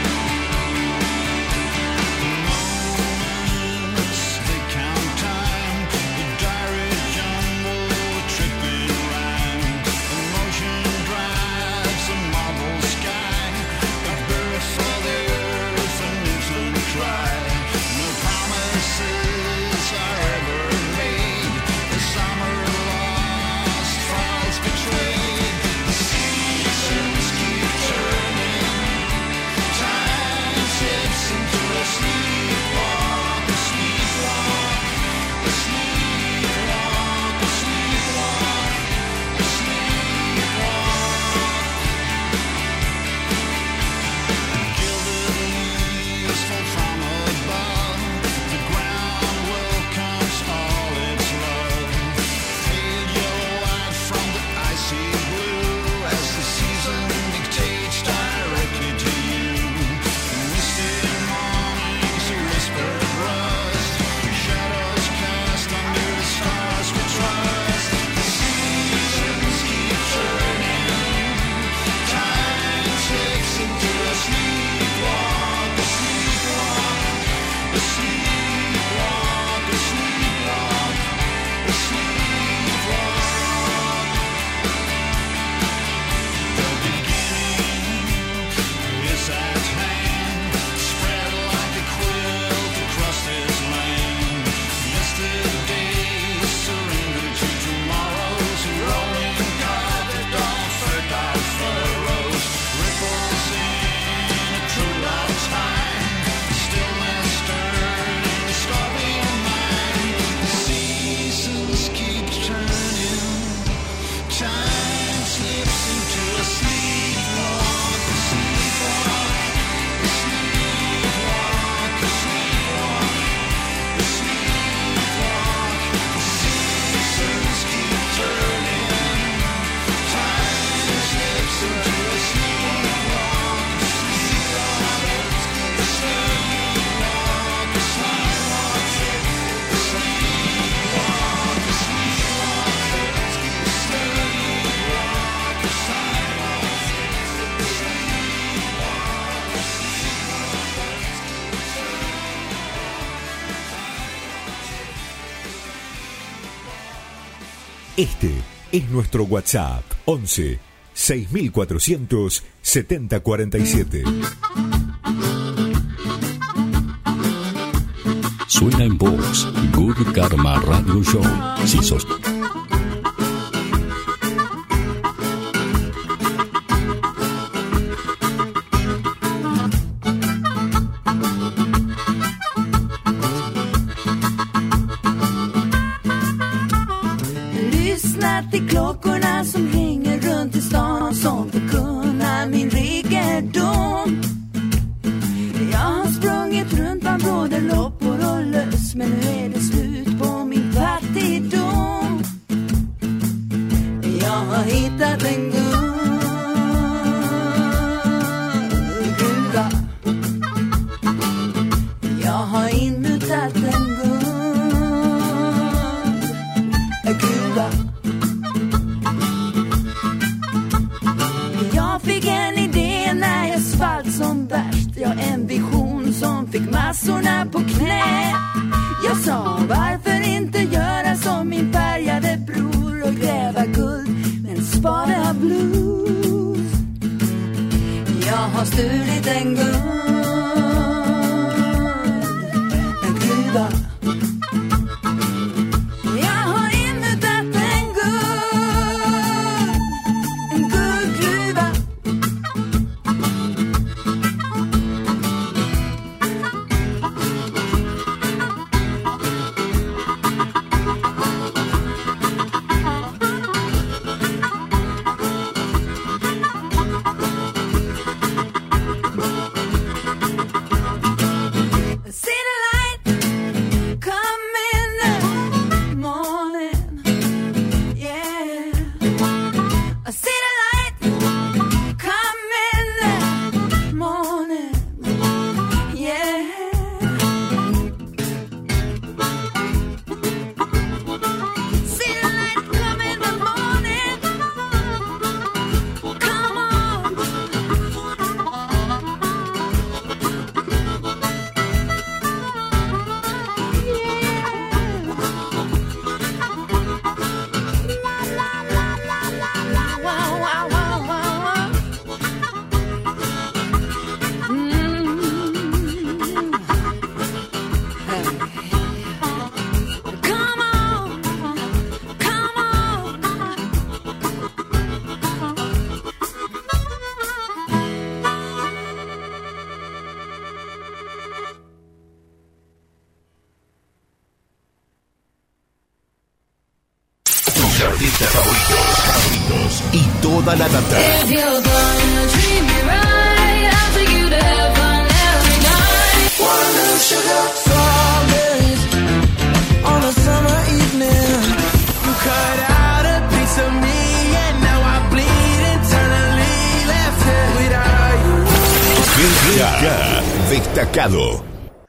They count time Este es nuestro WhatsApp once seis mil cuatrocientos setenta cuarenta y siete. Suena en Vox, Good Karma Radio Show. Si sos... Lyssna till klockorna som hänger runt i stan som förkunnar min rikedom. Jag har sprungit runt bland både loppor och löss, men nu är det slut på min fattigdom. Jag har hittat en guldgruva. Jag har inmutat en guldgruva. Jag fick en idé när jag svalt som värst. Jag en vision som fick massorna på knä. Jag sa varför inte göra som min färgade bror och gräva guld med en spade av blues. Jag har stulit en guld, en gruva. Jag har inmutat en guld, en guldgruva. See the light come in the morning, yeah. I see the light come in the morning, yeah. See the light come in the morning, come on. Wow, wow, wow, wow, wow. Mm. Hey. Come on, come on. Tus artistas favoritos, favoritos y toda la data. If you're gonna treat me right, I'll take you to heaven every night. One little sugar strawberries on a summer evening. You cut out a piece of me and now I bleed internally. Left it without you. G K destacado.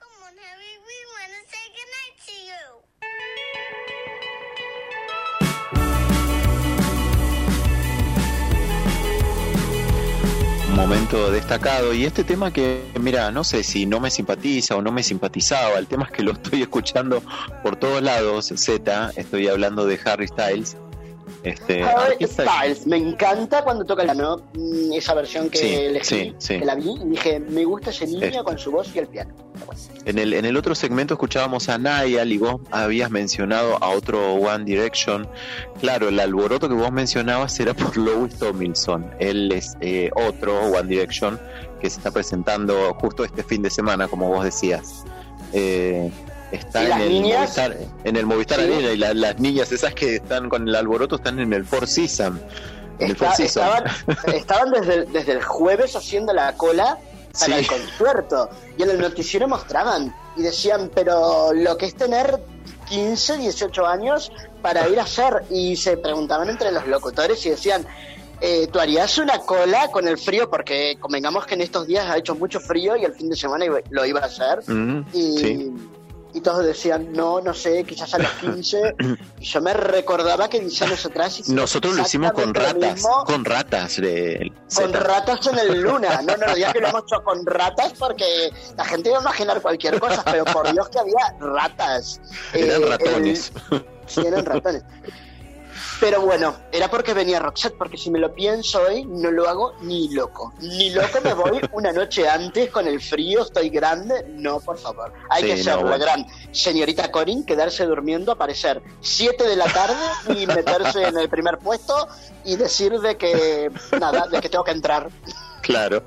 Momento destacado, y este tema que, mira, no sé si no me simpatiza o no me simpatizaba, el tema es que lo estoy escuchando por todos lados. Z, estoy hablando de Harry Styles. Este, Harry artista- Styles, me encanta cuando toca el piano, mm, esa versión que Sí, elegí, sí, sí. que la vi y dije, me gusta ese niño Es- con su voz y el piano. En el, en el otro segmento escuchábamos a Niall y vos habías mencionado a otro One Direction. Claro, el alboroto que vos mencionabas era por Louis Tomlinson. Él es eh, otro One Direction que se está presentando justo este fin de semana, como vos decías. Eh, está ¿Y en las el, niñas? Movistar, en el Movistar Sí. Arena, y la- las niñas esas que están con el alboroto están en el Four Seasons. En el Está- Four Seasons. estaban estaban desde, el- desde el jueves haciendo la cola para Sí. el concierto y en el noticiero mostraban y decían, pero lo que es tener quince, dieciocho años para ir a hacer, y se preguntaban entre los locutores y decían, eh, ¿tú harías una cola con el frío? Porque convengamos que en estos días ha hecho mucho frío y el fin de semana iba- lo iba a hacer. Mm, y, sí. y todos decían, no, no sé, quizás a los quince. Y yo me recordaba que diez años atrás hicimos Nosotros lo hicimos con exactamente lo ratas, mismo, con ratas de con Z. ratas en el Luna. No, no digas que lo hemos hecho con ratas porque la gente iba a imaginar cualquier cosa, pero por Dios que había ratas. Eran Eh, ratones. el- sí, eran ratones. Pero bueno, era porque venía Roxette, porque si me lo pienso hoy, no lo hago ni loco. Ni loco me voy una noche antes con el frío, estoy grande. No, por favor. Hay Sí, que ser no, la bueno. gran señorita Corin, quedarse durmiendo, aparecer siete de la tarde y meterse en el primer puesto y decir de que, nada, de que tengo que entrar. Claro.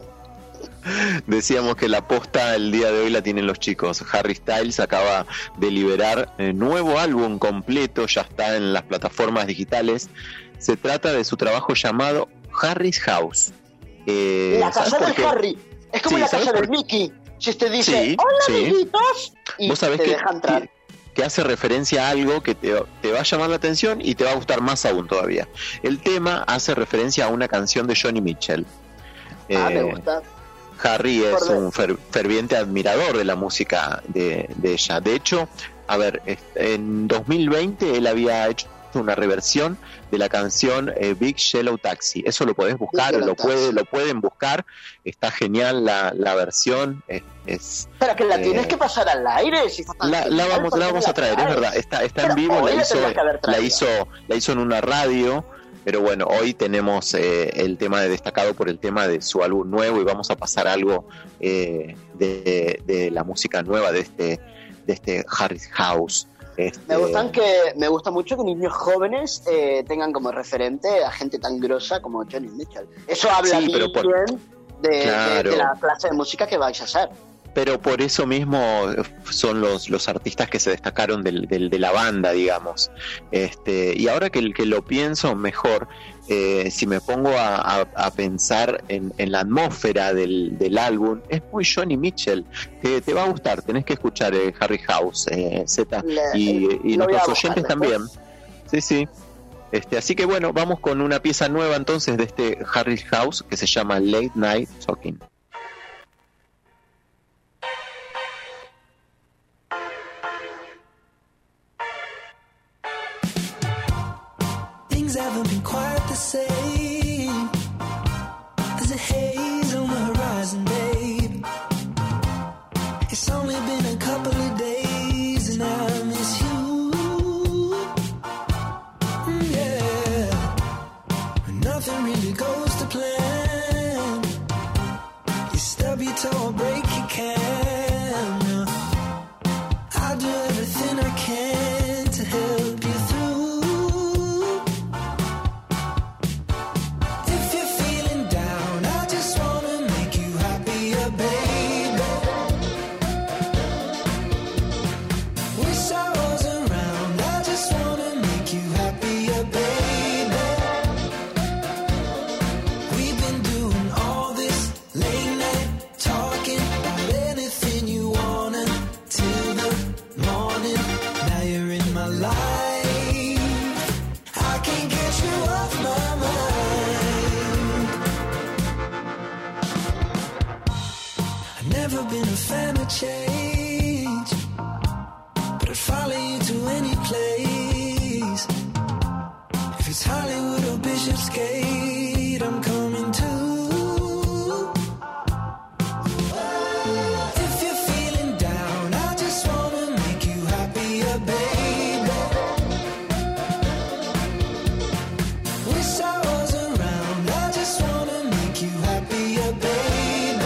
Decíamos que la posta el día de hoy la tienen los chicos. Harry Styles acaba de liberar eh, nuevo álbum completo, ya está en las plataformas digitales. Se trata de su trabajo llamado Harry's House. Eh, La ¿sabes casa por de qué? Harry. Es como Sí, la ¿sabes casa por del Mickey. Si usted dice, Sí, hola sí. amiguitos, y Vos sabés te que, deja entrar. que, que hace referencia a algo que te, te va a llamar la atención y te va a gustar más aún todavía. El tema hace referencia a una canción de Joni Mitchell. Ah, me Eh, gusta. Harry es Por ver. un fer- ferviente admirador de la música de, de ella. De hecho, a ver, este, en dos mil veinte él había hecho una reversión de la canción eh, Big Yellow Taxi. Eso lo podés buscar, Yellow lo, puede, Taxi. lo pueden buscar. Está genial la, la versión. Es, es- Pero que la eh, tienes que pasar al aire. Si está tan la, la genial, vamos, ¿por la qué vamos no a traer, es traes? verdad. Está, está en Pero vivo, hoy la la hizo, tendrías que haber la traído. hizo, la hizo en una radio. Pero bueno, hoy tenemos eh, el tema de destacado por el tema de su álbum nuevo y vamos a pasar algo eh, de, de la música nueva de este, de este Harry's House. Este, Me gustan que me gusta mucho que niños jóvenes eh, tengan como referente a gente tan grosa como Joni Mitchell. Eso habla Sí, pero por- bien de, de- Claro. de la clase de música que vais a hacer. Pero por eso mismo son los, los artistas que se destacaron del, del- de la banda, digamos. Este, y ahora que, que lo pienso mejor, eh, si me pongo a, a- a pensar en, en la atmósfera del, del álbum, es muy Joni Mitchell. Te, te va a gustar, tenés que escuchar eh, Harry House, eh, Z, Le- y, y lo voy a nuestros buscar oyentes después. también. Sí, sí. Este, así que bueno, vamos con una pieza nueva entonces de este Harry House que se llama Late Night Talking. Things haven't been quite the same. There's a haze on the horizon, babe. It's only been a couple of days and I miss you. Mm, yeah. Nothing really goes to plan. You stub your toe or break your can. I'll do everything I can to help you through. If you're feeling down, I just wanna make you happier, baby. Wish I was around, I just wanna make you happier, baby. We've been doing all this late night talking about anything you wanna till the morning. Now you're in my life. I can't get you off my mind. I've never been a fan of change, but I'd follow you to any place. If it's Hollywood or Bishopsgate, I'm coming too. If you're feeling down, I just wanna make you happier, baby. Wish I was around, I just wanna make you happier, baby.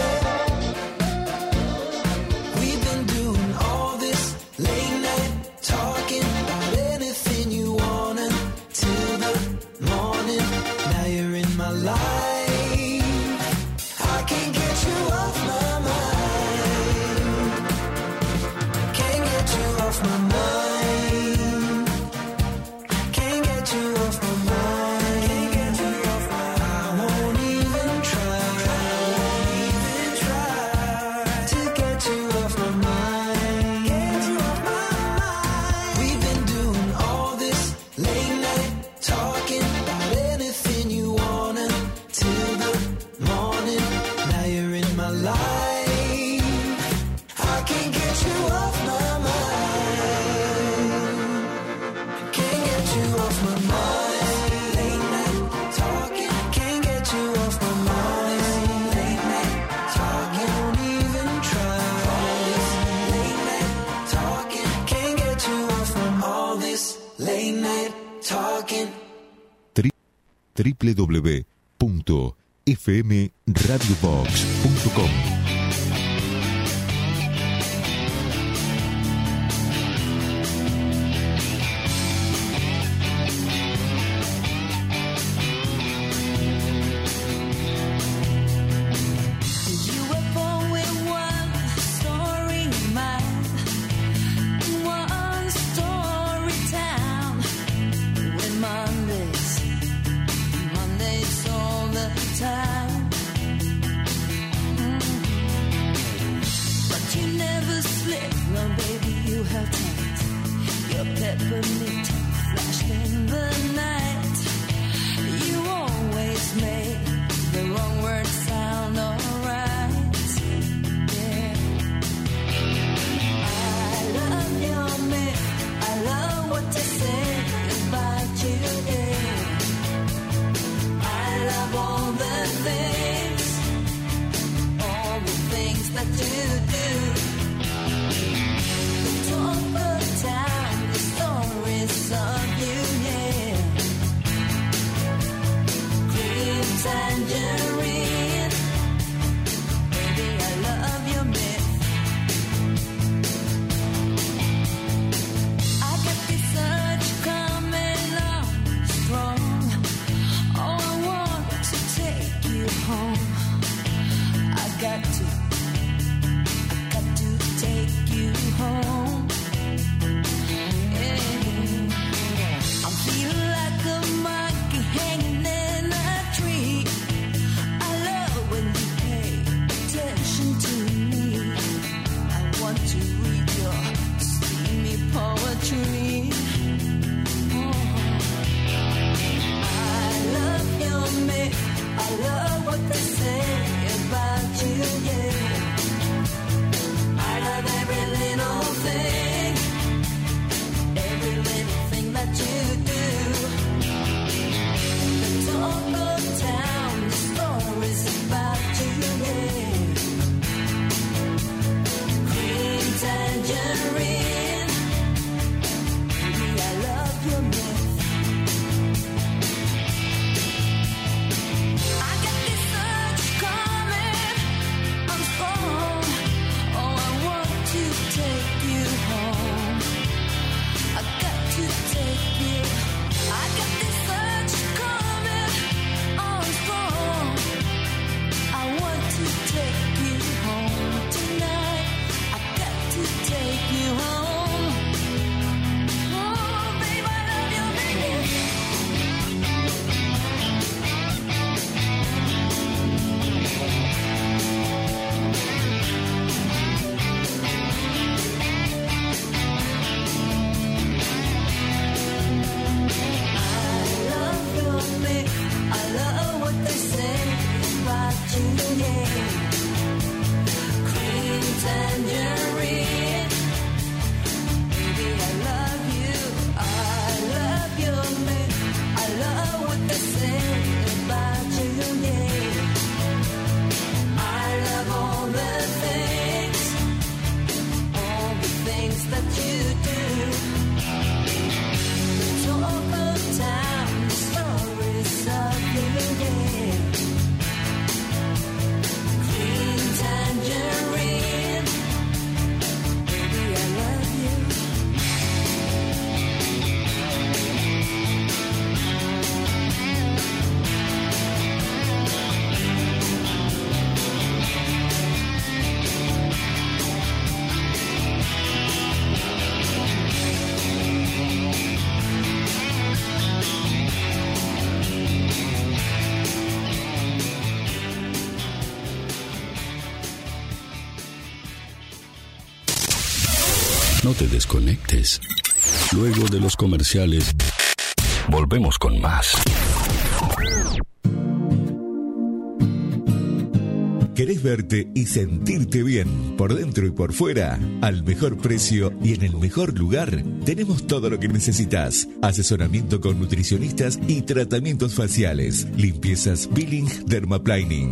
We've been doing all this late night talking about anything you wanna till the morning. Now you're in my life. I can't get you off my mind. Can't get you off my mind. Can't get you off my mind. Can't get you off my mind. I won't even try. I won't even try to get you off my mind. Get you off my mind. We've been doing all this late night talking about anything you wanna doble u doble u doble u punto f m radio box punto com. No te desconectes. Luego de los comerciales, volvemos con más. ¿Querés verte y sentirte bien por dentro y por fuera? Al mejor precio y en el mejor lugar, tenemos todo lo que necesitas. Asesoramiento con nutricionistas y tratamientos faciales. Limpiezas peeling, dermaplaning.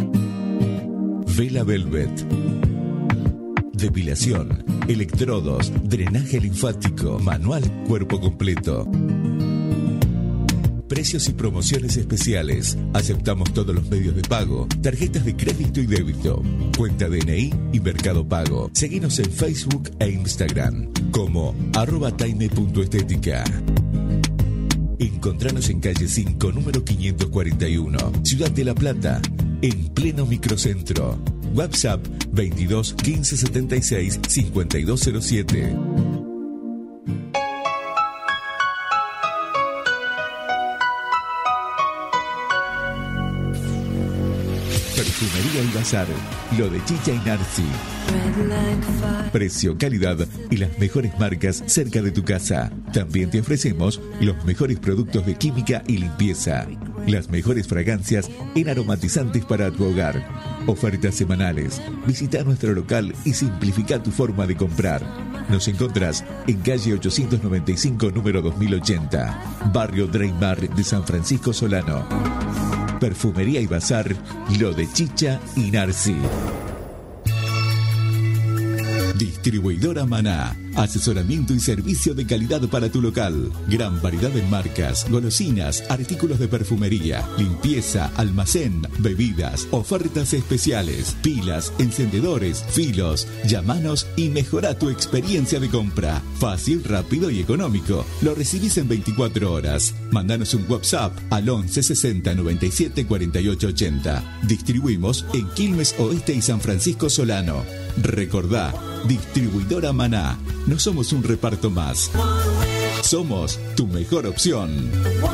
Vela Velvet. Depilación, electrodos, drenaje linfático, manual cuerpo completo. Precios y promociones especiales. Aceptamos todos los medios de pago, tarjetas de crédito y débito, cuenta D N I y Mercado Pago. Seguinos en Facebook e Instagram como arroba taime.estética. Encontranos en calle cinco, número quinientos cuarenta y uno, Ciudad de La Plata, en pleno microcentro. WhatsApp veintidós quince setenta y seis cincuenta y dos cero siete. Perfumería y Bazar, lo de Chicha y Narci. Precio, calidad y las mejores marcas cerca de tu casa. También te ofrecemos los mejores productos de química y limpieza. Las mejores fragancias en aromatizantes para tu hogar. Ofertas semanales. Visita nuestro local y simplifica tu forma de comprar. Nos encontrás en calle ochocientos noventa y cinco, número dos mil ochenta, barrio Dreymar de San Francisco Solano. Perfumería y Bazar, lo de Chicha y Narci. Distribuidora Maná, asesoramiento y servicio de calidad para tu local. Gran variedad en marcas, golosinas, artículos de perfumería, limpieza, almacén, bebidas, ofertas especiales, pilas, encendedores, filos. Llámanos y mejora tu experiencia de compra. Fácil, rápido y económico. Lo recibís en veinticuatro horas. Mandanos un WhatsApp al once sesenta noventa y siete cuarenta y ocho ochenta. Distribuimos en Quilmes Oeste y San Francisco Solano. Recordá, Distribuidora Maná, no somos un reparto más. Somos tu mejor opción.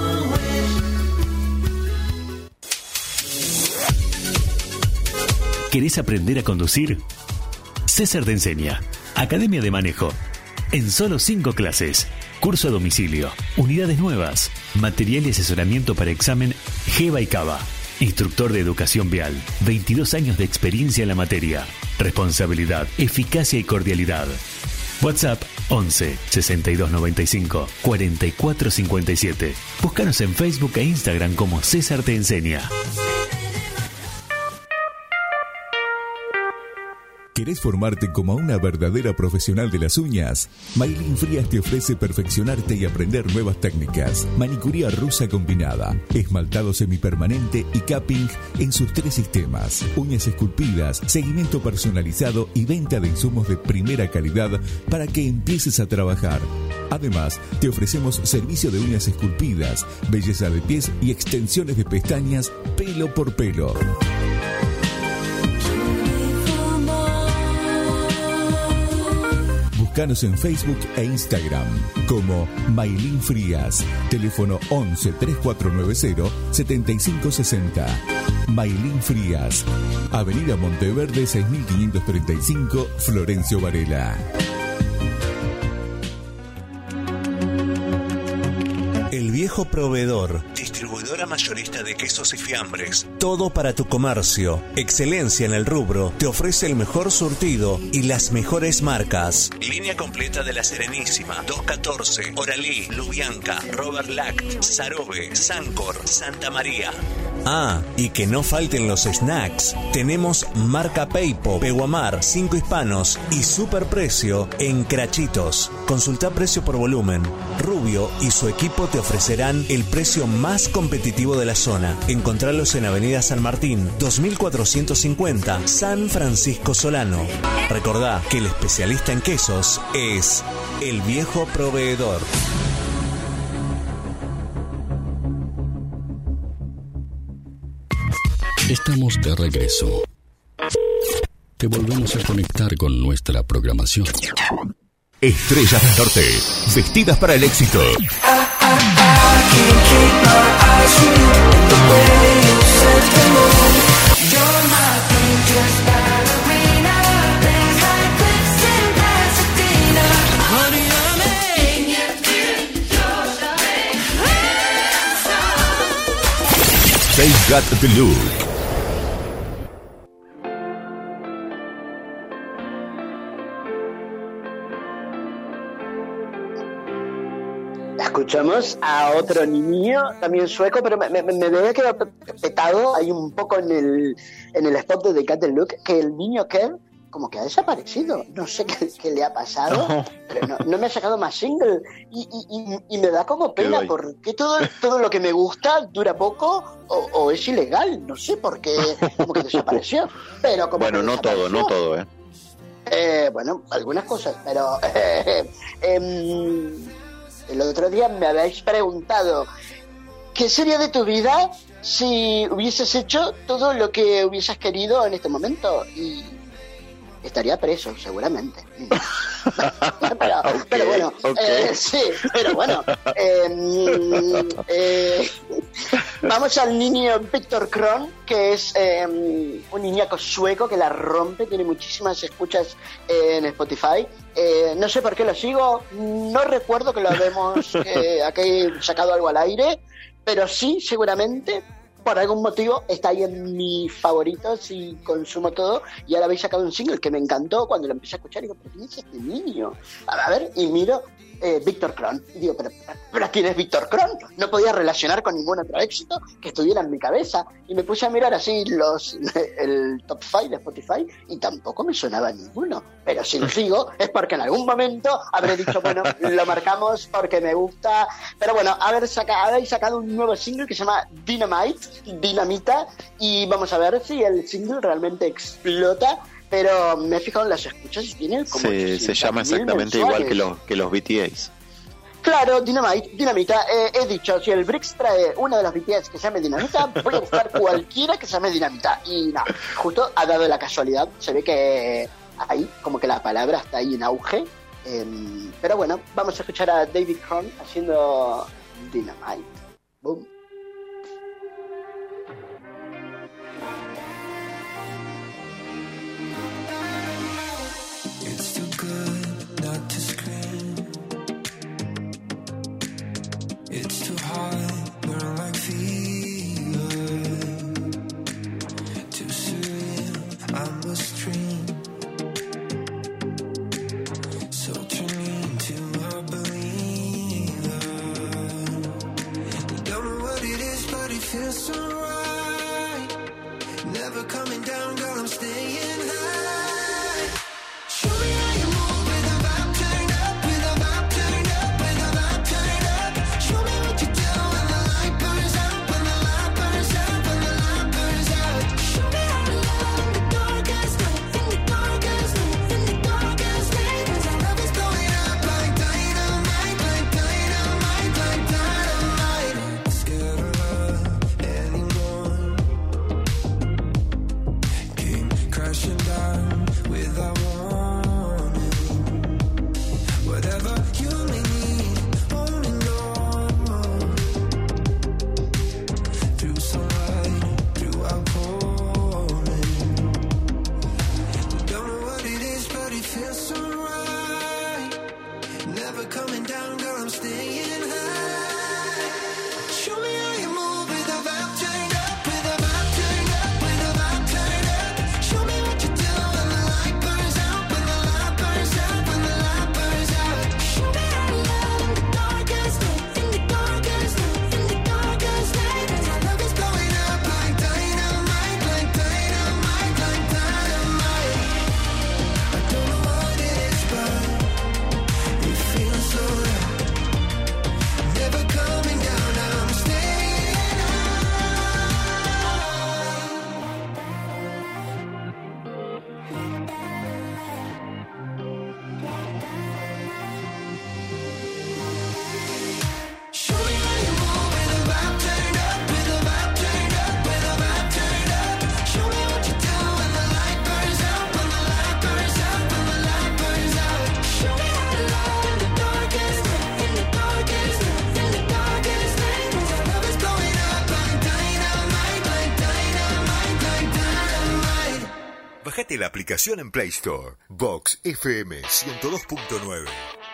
¿Querés aprender a conducir? César te enseña. Academia de Manejo. En solo cinco clases. Curso a domicilio. Unidades nuevas. Material y asesoramiento para examen G E B A y Cava. Instructor de educación vial. veintidós años de experiencia en la materia. Responsabilidad, eficacia y cordialidad. WhatsApp once sesenta y dos noventa y cinco cuarenta y cuatro cincuenta y siete. Búscanos en Facebook e Instagram como César te enseña. ¿Querés formarte como una verdadera profesional de las uñas? Maylin Frías te ofrece perfeccionarte y aprender nuevas técnicas. Manicuría rusa combinada, esmaltado semipermanente y capping en sus tres sistemas. Uñas esculpidas, seguimiento personalizado y venta de insumos de primera calidad para que empieces a trabajar. Además, te ofrecemos servicio de uñas esculpidas, belleza de pies y extensiones de pestañas pelo por pelo. Búscanos en Facebook e Instagram como Maylin Frías. Teléfono once treinta y cuatro noventa setenta y cinco sesenta. Maylin Frías. Avenida Monteverde seis mil quinientos treinta y cinco, Florencio Varela. El Viejo Proveedor, distribuidora mayorista de quesos y fiambres. Todo para tu comercio. Excelencia en el rubro. Te ofrece el mejor surtido y las mejores marcas. Línea completa de La Serenísima, doscientos catorce, Oralí, Lubianca, Robert Lact, Sarobe, Sancor, Santa María. Ah, y que no falten los snacks. Tenemos marca Peipo, Peguamar, Cinco Hispanos y superprecio en Crachitos. Consulta precio por volumen. Rubio y su equipo te ofrecerán el precio más competitivo de la zona. Encontralos en Avenida San Martín, dos mil cuatrocientos cincuenta, San Francisco Solano. Recordá que el especialista en quesos es El Viejo Proveedor. Estamos de regreso. Te volvemos a conectar con nuestra programación. Estrellas del Norte, vestidas para el éxito. They got the look. Escuchamos a otro niño, también sueco, pero me, me, me había quedado petado ahí un poco en el, en el spot de The Cat and Look, que el niño Ken como que ha desaparecido. No sé qué, qué le ha pasado, No. pero no, no me ha sacado más single. Y, y, y, y me da como pena, doy. porque todo, todo lo que me gusta dura poco o, o es ilegal. No sé por qué, como que desapareció. Pero como Bueno, que no todo, no desapareció. todo, ¿eh? Eh, bueno, algunas cosas, pero eh, em, el otro día me habéis preguntado ¿qué sería de tu vida si hubieses hecho todo lo que hubieses querido en este momento? Y estaría preso, seguramente. pero, Ok, pero bueno, ok. eh, sí, pero bueno. eh, eh, vamos al niño Víctor Kron, que es eh, un niñaco sueco que la rompe, tiene muchísimas escuchas eh, en Spotify. Eh, no sé por qué lo sigo, no recuerdo que lo habemos eh, aquí sacado algo al aire, pero sí, seguramente, por algún motivo, está ahí en mis favoritos y consumo todo. Y ahora habéis sacado un single que me encantó cuando lo empecé a escuchar. Y digo, ¿pero quién es este niño? A ver, y miro, eh, Víctor Kron. Y digo, ¿pero, ¿pero quién es Víctor Kron? No podía relacionar con ningún otro éxito que estuviera en mi cabeza. Y me puse a mirar así los el top cinco de Spotify y tampoco me sonaba ninguno. Pero si lo sigo es porque en algún momento habré dicho, bueno, lo marcamos porque me gusta. Pero bueno, haber saca, habéis sacado un nuevo single que se llama Dynamite, Dinamita, y vamos a ver si el single realmente explota. Pero me he fijado en las escuchas y tiene como Se, se llama ochocientos mil exactamente igual que mensuales. los, que los B T As. Claro, Dynamite, Dinamita, eh, he dicho, si el Brix trae una de las B T S que se llame Dinamita, voy a buscar cualquiera que se llame Dinamita. Y nada, justo ha dado la casualidad, se ve que ahí, como que la palabra está ahí en auge. Eh, pero bueno, vamos a escuchar a David Kron haciendo Dynamite. Boom. It's too good not to scream. It's too hard, burn like fever. Too surreal, I must dream. So turn me into a believer. Don't know what it is, but it feels so right. Never coming down, girl, I'm staying high. Show me how you move with the vibe turned up, with the vibe turned up, with the vibe turned up. Show me what you do when the light burns up, when the light burns up, when the light burns up. Show me how to love in the darkest night, in the darkest night, in the darkest night. 'Cause our love is going up like dynamite, like dynamite, like dynamite. Not scared of love anymore. Came crashing down without warning. Whatever you may need, only know. Through sunlight, through outpouring. Don't know what it is, but it feels so right. Never coming down, girl, I'm staying high. Show me how you move with the vibe turned up, with the vibe turned up, with the vibe turned up. Show me what you do when the light burns out, when the light burns out, when the light burns out. Show me how to love in the darkest night, in the darkest night, in the darkest night. 'Cause our love is going up like dynamite, like dynamite, like dynamite. I don't know what it is, but it feels so right. Never coming down, I'm staying high. Show me how you move with the vibe turned up, with the vibe turned up, with the vibe turned up. Show me what you do when the light burns out, when the light burns out, when the light burns out. Show me how to love in the darkest night, in the darkest night, in the darkest night. 'Cause our love is going up like dynamite, like dynamite, like dynamite. Bájate la aplicación en Play Store. Vox F M ciento dos punto nueve.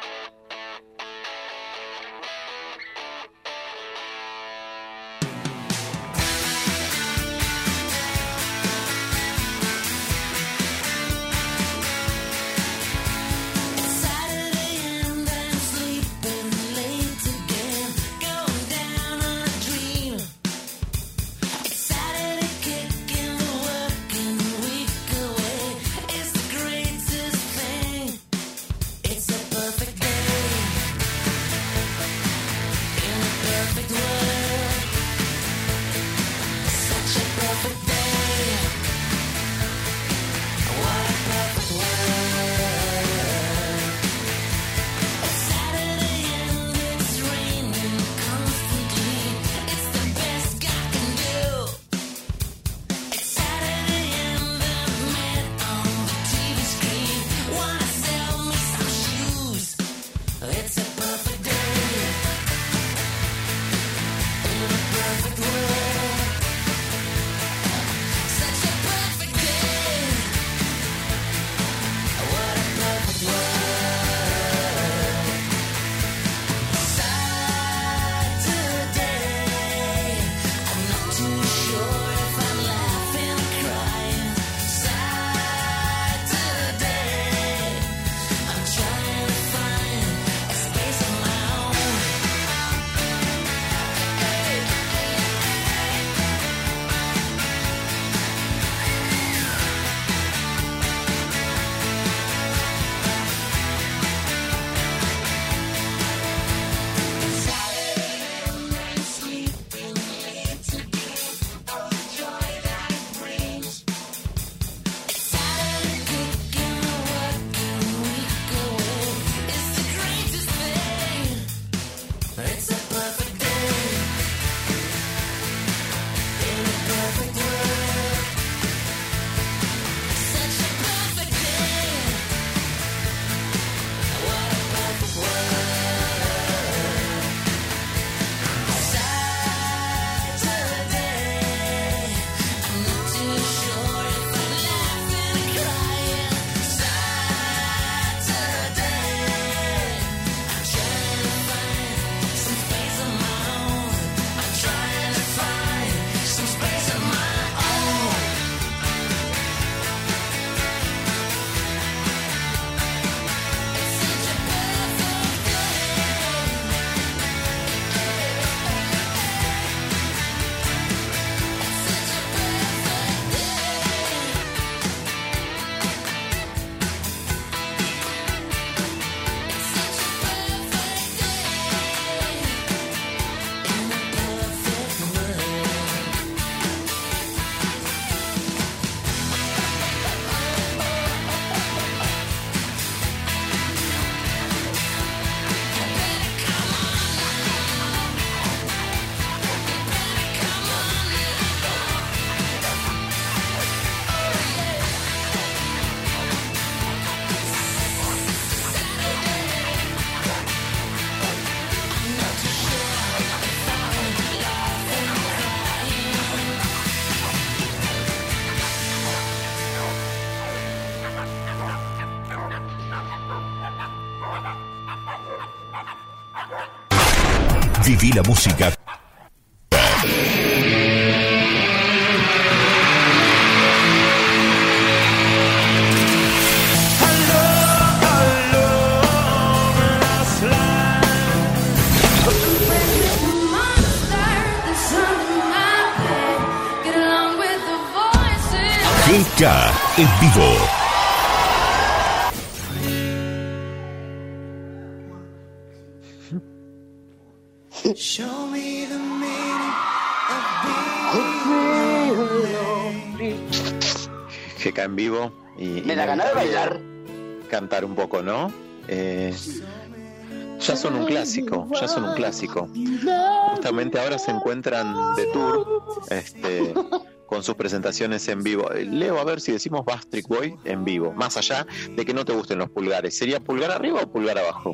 Saturday and then sleeping late again, going down on a dream. Saturday kicking the working week away. It's the great Viví la música. G K en vivo. Show me the meaning G K en vivo. Y, Me y da ganas de bailar. Cantar un poco, ¿no? Eh, ya son un clásico, ya son un clásico. Justamente ahora se encuentran de tour, este, con sus presentaciones en vivo. Leo, a ver si decimos Backstreet Boy en vivo, más allá de que no te gusten los pulgares. ¿Sería pulgar arriba o pulgar abajo?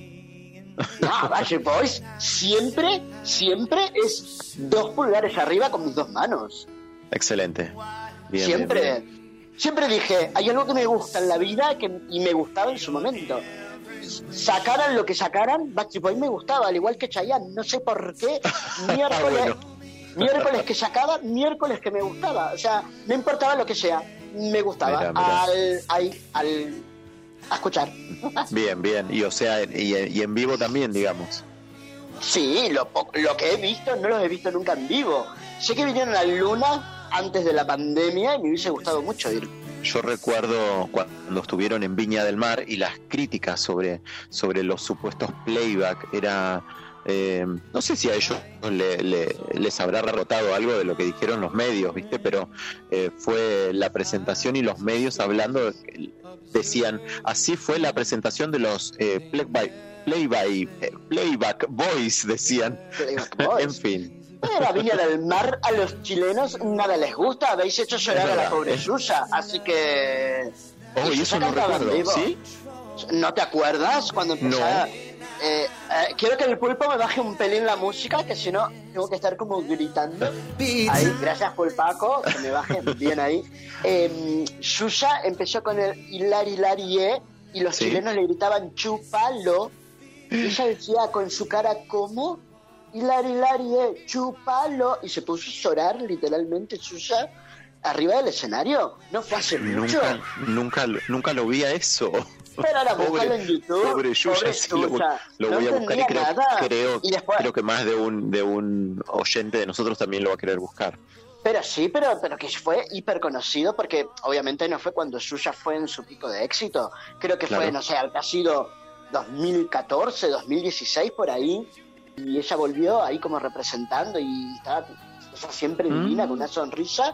No, Backstreet Boys siempre, siempre es dos pulgares arriba con mis dos manos. Excelente. Bien, siempre, bien, bien. siempre dije, hay algo que me gusta en la vida que, y me gustaba en su momento. Sacaran lo que sacaran, Backstreet Boys me gustaba, al igual que Chayanne, no sé por qué, miércoles, Bueno. miércoles que sacaba, miércoles que me gustaba, o sea, no importaba lo que sea, me gustaba, Mira, mira. al, al, al, a escuchar. Bien, bien. Y o sea, y, y en vivo también, digamos. Sí, lo, po- lo que he visto no los he visto nunca en vivo. Sé que vinieron a la Luna antes de la pandemia y me hubiese gustado mucho ir. Yo recuerdo cuando estuvieron en Viña del Mar y las críticas sobre, sobre los supuestos playback. Era, eh, no sé si a ellos le, le- les habrá rotado algo de lo que dijeron los medios, ¿viste? Pero eh, fue la presentación y los medios hablando, decían, así fue la presentación de los eh, playback, playback, eh, playback boys, decían. Playback Boys. En fin. Era Viña del Mar, a los chilenos nada les gusta, habéis hecho llorar Es a la verdad, pobre es- Yuya, así que... Oh, y eso no cantaba en recuerdo, vivo. ¿sí? ¿No te acuerdas cuando empezaba? No. Eh, eh, quiero que el pulpo me baje un pelín la música, que si no tengo que estar como gritando. Ahí, gracias Pulpaco, que me baje bien ahí. Eh, Yuya empezó con el hilar hilar ye, y los Sí. chilenos le gritaban chúpalo, y ella decía con su cara como hilar hilar ye, chúpalo, y se puso a llorar literalmente Yuya arriba del escenario. No fue hace mucho. Nunca, nunca, lo- nunca lo vi a eso. Pero ahora búscalo en YouTube. Pobre Yuya, Pobre sí, lo, voy- Yuya. lo No voy a buscar y entendía creo, nada. creo, Y después- creo que más de un, de un oyente de nosotros también lo va a querer buscar. Pero sí, pero, pero que fue hiper conocido porque obviamente no fue cuando Yuya fue en su pico de éxito. Creo que fue, Claro. no sé, ha sido dos mil catorce, dos mil dieciséis por ahí. Y ella volvió ahí como representando y estaba ella siempre Mm. divina, con una sonrisa.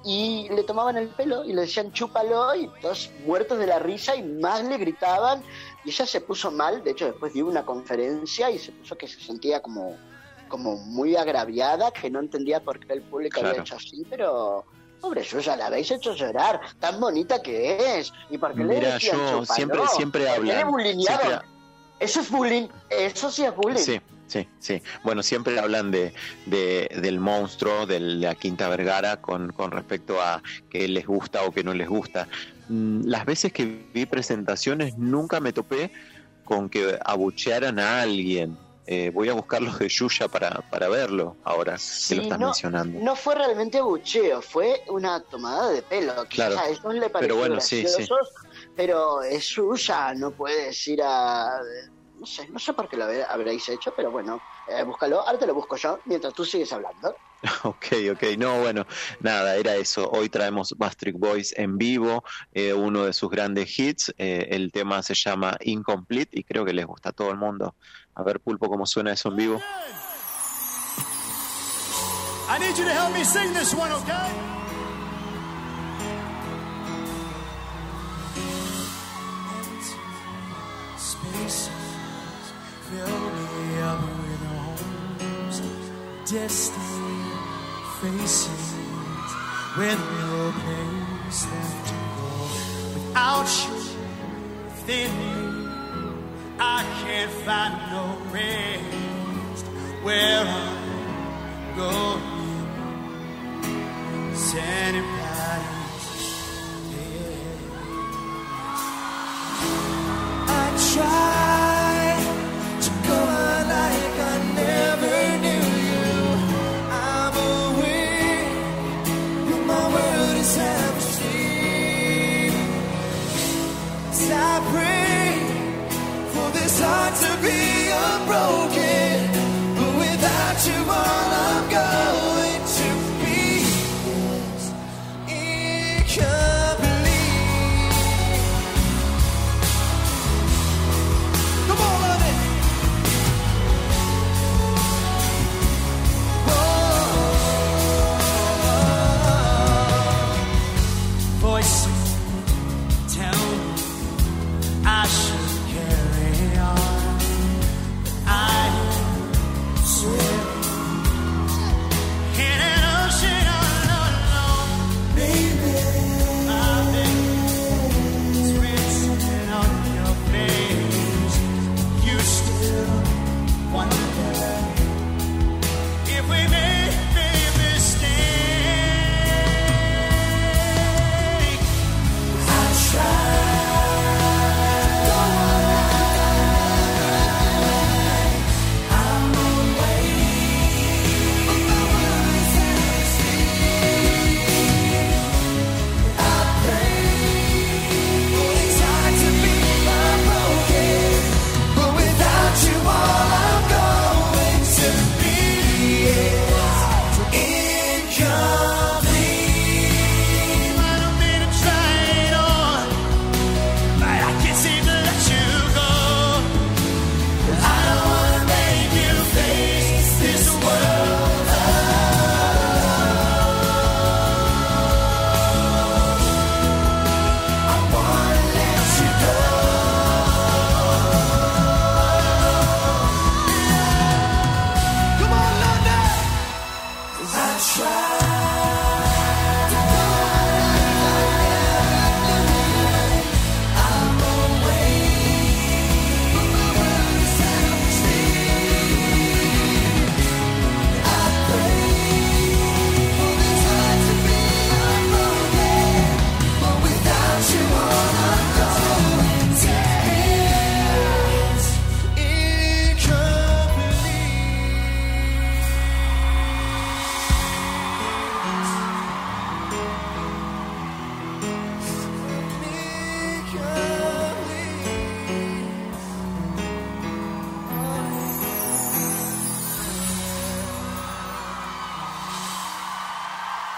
Y le tomaban el pelo y le decían chúpalo y todos muertos de la risa y más le gritaban. Y ella se puso mal, de hecho después dio una conferencia y se puso que se sentía como... como muy agraviada, que no entendía por qué el público Claro. había hecho así, pero pobre Yuya, la habéis hecho llorar, tan bonita que es, y por qué le Mira, decían yo chúpalo? siempre, siempre ¿Por qué le hablan. bulinearon? siempre- Eso es bullying, eso sí es bullying. Sí, sí, sí. Bueno, siempre hablan de, de del monstruo, de la Quinta Vergara, con, con respecto a que les gusta o que no les gusta. Mm, Las veces que vi presentaciones nunca me topé con que abuchearan a alguien. Eh, voy a buscar los de Yuya para, para verlo ahora que Sí, lo estás no, mencionando. no fue realmente bucheo, fue una tomada de pelo. Claro. Quizás a ellos le Pero pareció bueno, sí, sí. graciosos, pero es suya, no puedes ir a... No sé, no sé por qué lo habré- habréis hecho, pero bueno, eh, búscalo, ahora te lo busco yo, mientras tú sigues hablando. Ok, ok, no, bueno, nada, era eso. Hoy traemos Backstreet Boys en vivo, eh, uno de sus grandes hits. Eh, el tema se llama Incomplete y creo que les gusta a todo el mundo. A ver, Pulpo, cómo suena eso en vivo. I need you to help me sing this one, okay? Spaces fill me up with homes, distant faces with no place left to go. Without you within me, I can't find no rest. Where I'm going, is anybody's guess. I try to go on like I never did.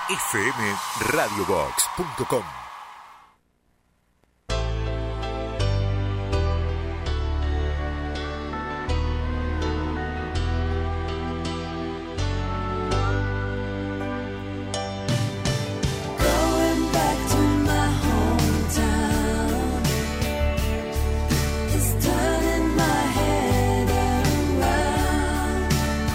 f m radio box punto com. Going back to my hometown is turning my head around.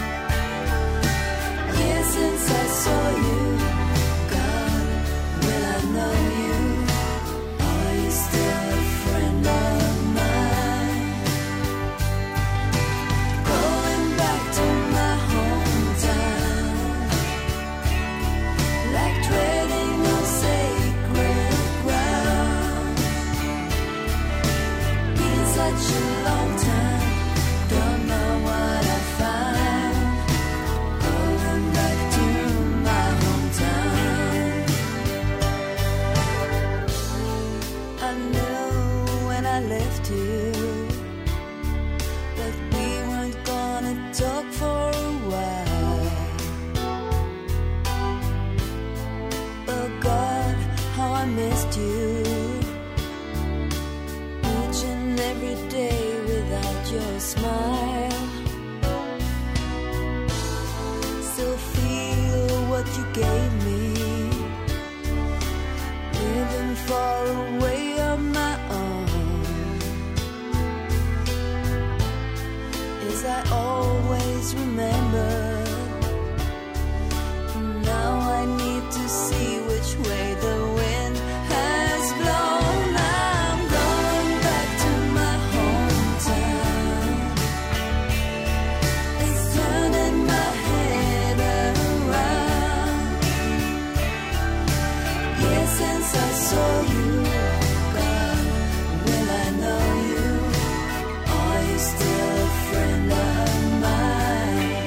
Years since I saw you, God, will I know you? Are you still a friend of mine? Going back to my hometown, like treading on sacred ground. Been such a long time, don't know what I find. Going back to my hometown. I knew when I left you that we weren't gonna talk for a while. Oh God, how I missed you. Each and every day without your smile. Still feel what you gave me. Living far away on my own. As I always remember. Now I need to see which way the wind has blown. I'm going back to my hometown. It's turning my head around. Yes, since I saw you, God, will I know you? Are you still a friend of mine?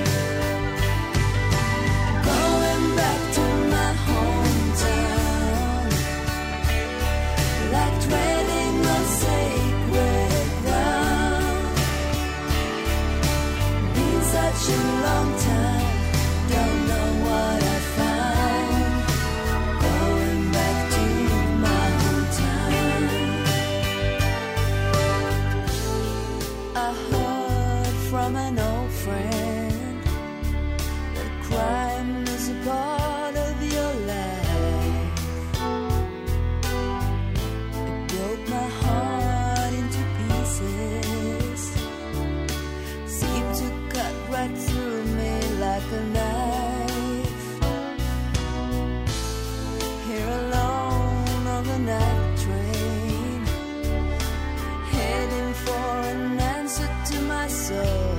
Going back to my hometown, like treading on sacred ground. Been such a long time, don't know what I found. Going back to my hometown. I heard from an old friend that crime is a part of your life. It broke my heart into pieces. Seemed to cut right through me like a knife. Here alone on the night train, heading for an answer to my soul.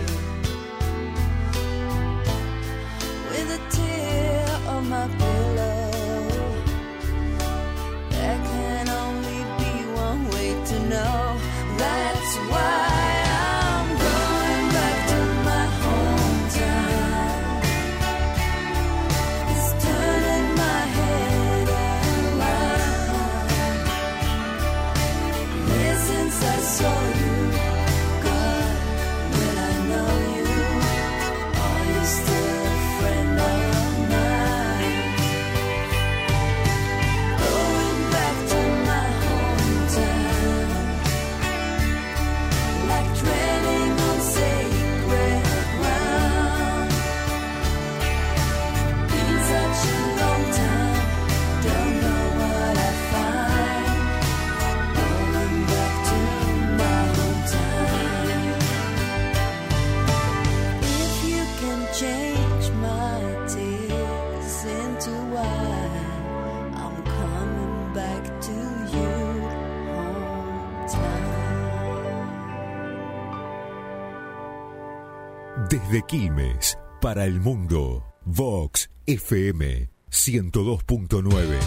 With a tear on my pillow, there can only be one way to know. That's why I'm going back to my hometown. It's turning my head around. Yeah, since I saw you, God, will I know you? Are you still a friend of mine? Going back to my hometown, like treading on sacred ground. Been such a long time, don't know what I find. Going back to my hometown. If you can change my tears into wine, I'm coming back to you, hometown. Desde Quilmes, para el mundo, Vox F M ciento dos punto nueve.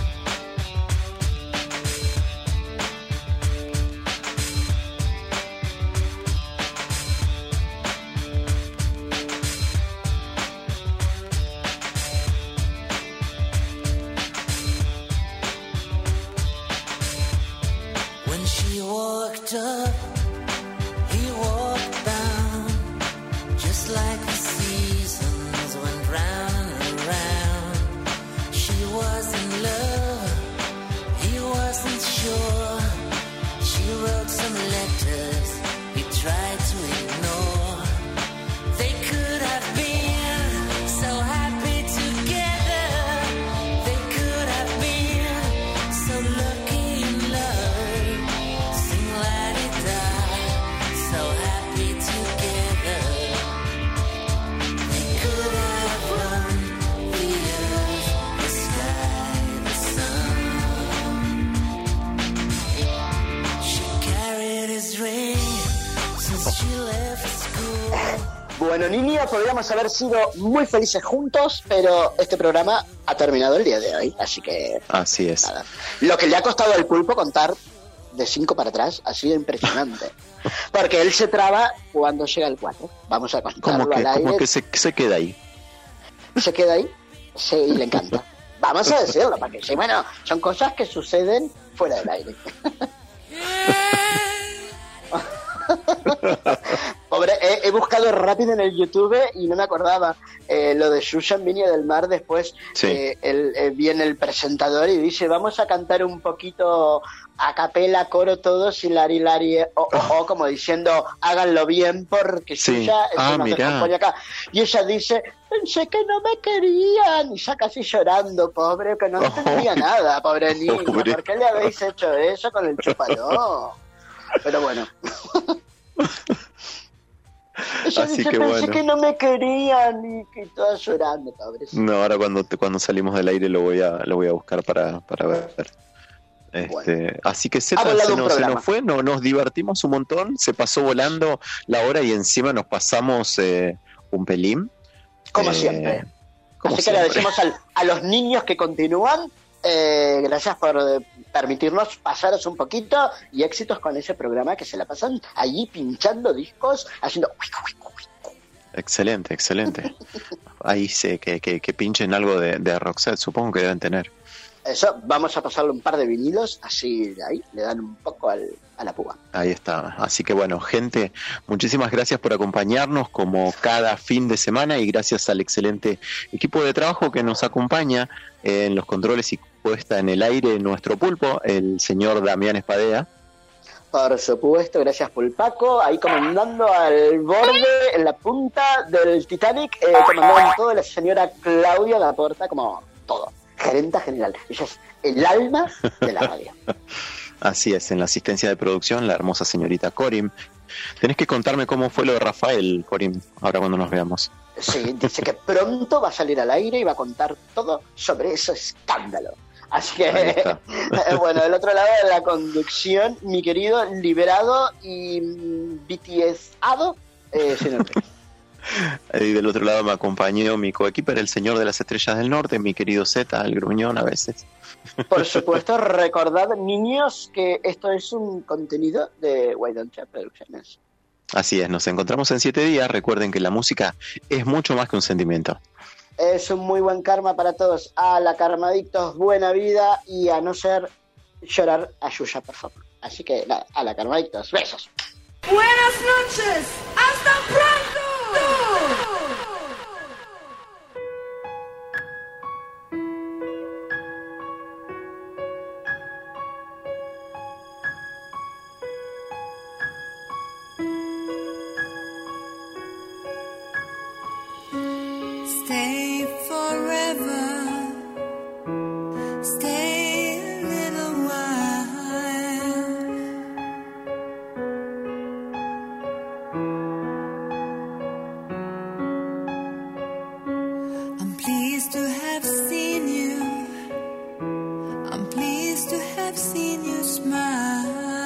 When she walked up, he walked down, just like the seasons went round and round. She bueno, niños, podríamos haber sido muy felices juntos, pero este programa ha terminado el día de hoy, así que... Así es. Nada. Lo que le ha costado al Pulpo contar de cinco para atrás ha sido impresionante. Porque él se traba cuando llega el cuatro. Vamos a contarlo ¿Cómo que, al aire. ¿cómo que se, se queda ahí? Se queda ahí, sí, y le encanta. Vamos a decirlo, porque sí, bueno, son cosas que suceden fuera del aire. Pobre, he, he buscado rápido en el YouTube y no me acordaba eh, lo de Susan Viña del Mar. Después sí. eh, el, eh, viene el presentador y dice: vamos a cantar un poquito a capela, coro todos y lari lari, o, o, o como diciendo háganlo bien porque sí. Susan es ah, una mira. acá. Y ella dice: pensé que no me querían, y ya casi llorando, pobre, que no entendía oh. nada, pobre niño, pobre. ¿Por qué le habéis hecho eso con el chupaló? Pero bueno. Ella Así dice: que pensé bueno. que no me querían y que toda llorando, pobres. No, ahora cuando cuando salimos del aire lo voy a lo voy a buscar para, para ver. Este, bueno. Así que Zeta, se, nos, se nos fue, no, nos divertimos un montón, se pasó volando la hora y encima nos pasamos eh, un pelín. Como eh, siempre. Como Así siempre. que le decimos al, a los niños que continúan, eh, gracias por eh, permitirnos pasaros un poquito y éxitos con ese programa que se la pasan allí pinchando discos, haciendo... Excelente, excelente. Ahí sé que, que, que pinchen algo de, de Roxette, supongo que deben tener. Eso, vamos a pasarle un par de vinilos, así de ahí le dan un poco al, a la púa. Ahí está. Así que bueno, gente, muchísimas gracias por acompañarnos como cada fin de semana y gracias al excelente equipo de trabajo que nos acompaña en los controles y puesta en el aire nuestro pulpo, el señor Damián Espadea. Por supuesto, gracias Pulpaco, ahí comandando al borde, en la punta del Titanic, eh, comandando todo la señora Claudia Laporta, como todo. Gerenta general, ella es el alma de la radio. Así es, en la asistencia de producción, la hermosa señorita Corim. Tenés que contarme cómo fue lo de Rafael, Corim, ahora cuando nos veamos. Sí, dice que pronto va a salir al aire y va a contar todo sobre ese escándalo. Así que, bueno, del otro lado de la conducción, mi querido liberado y B T S-ado, eh, señor Pérez. Y del otro lado me acompañó mi coequiper, el señor de las estrellas del norte, mi querido Zeta, el gruñón a veces. Por supuesto, recordad, niños, que esto es un contenido de Why Don't You Productions. Así es, nos encontramos en siete días. Recuerden que la música es mucho más que un sentimiento. Es un muy buen karma para todos. A la Karmadictos, buena vida y a no ser llorar a Yuya, por favor. Así que, nada, a la Karmadictos, besos. Buenas noches, hasta pronto. Stay forever. Stay a little while. I'm pleased to have seen you. I'm pleased to have seen you smile.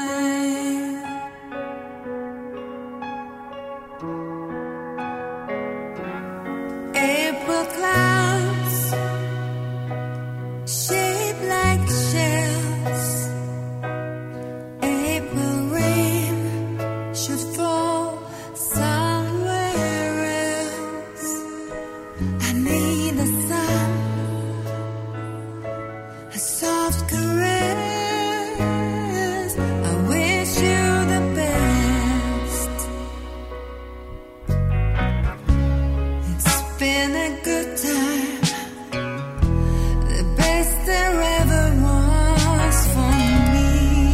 April clouds shaped like shells. April rain should fall somewhere else. I need the sun, a soft caress. I wish you the best. It's been a good time, the best there ever was for me.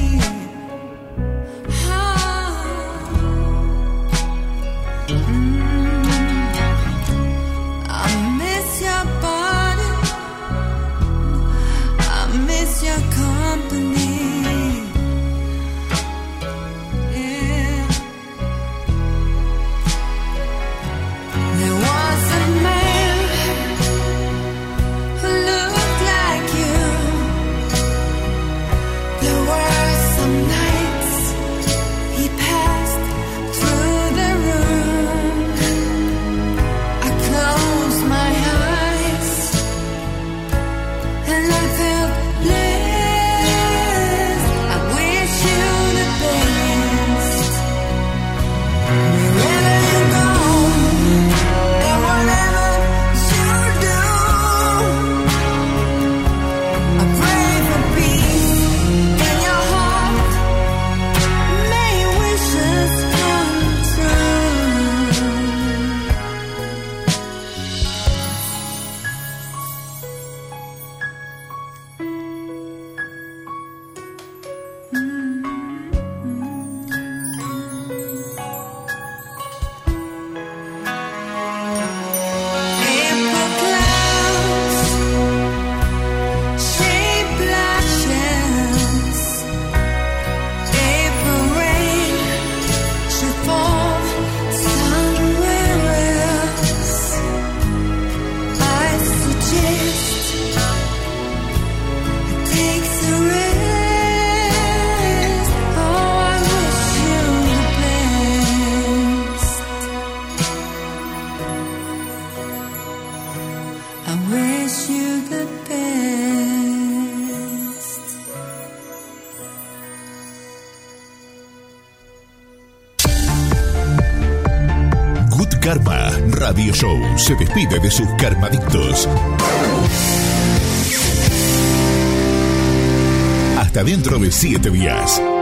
Ah. Mm. I miss your body, I miss your Good Karma Radio Show se despide de sus karmadictos. Hasta dentro de siete días.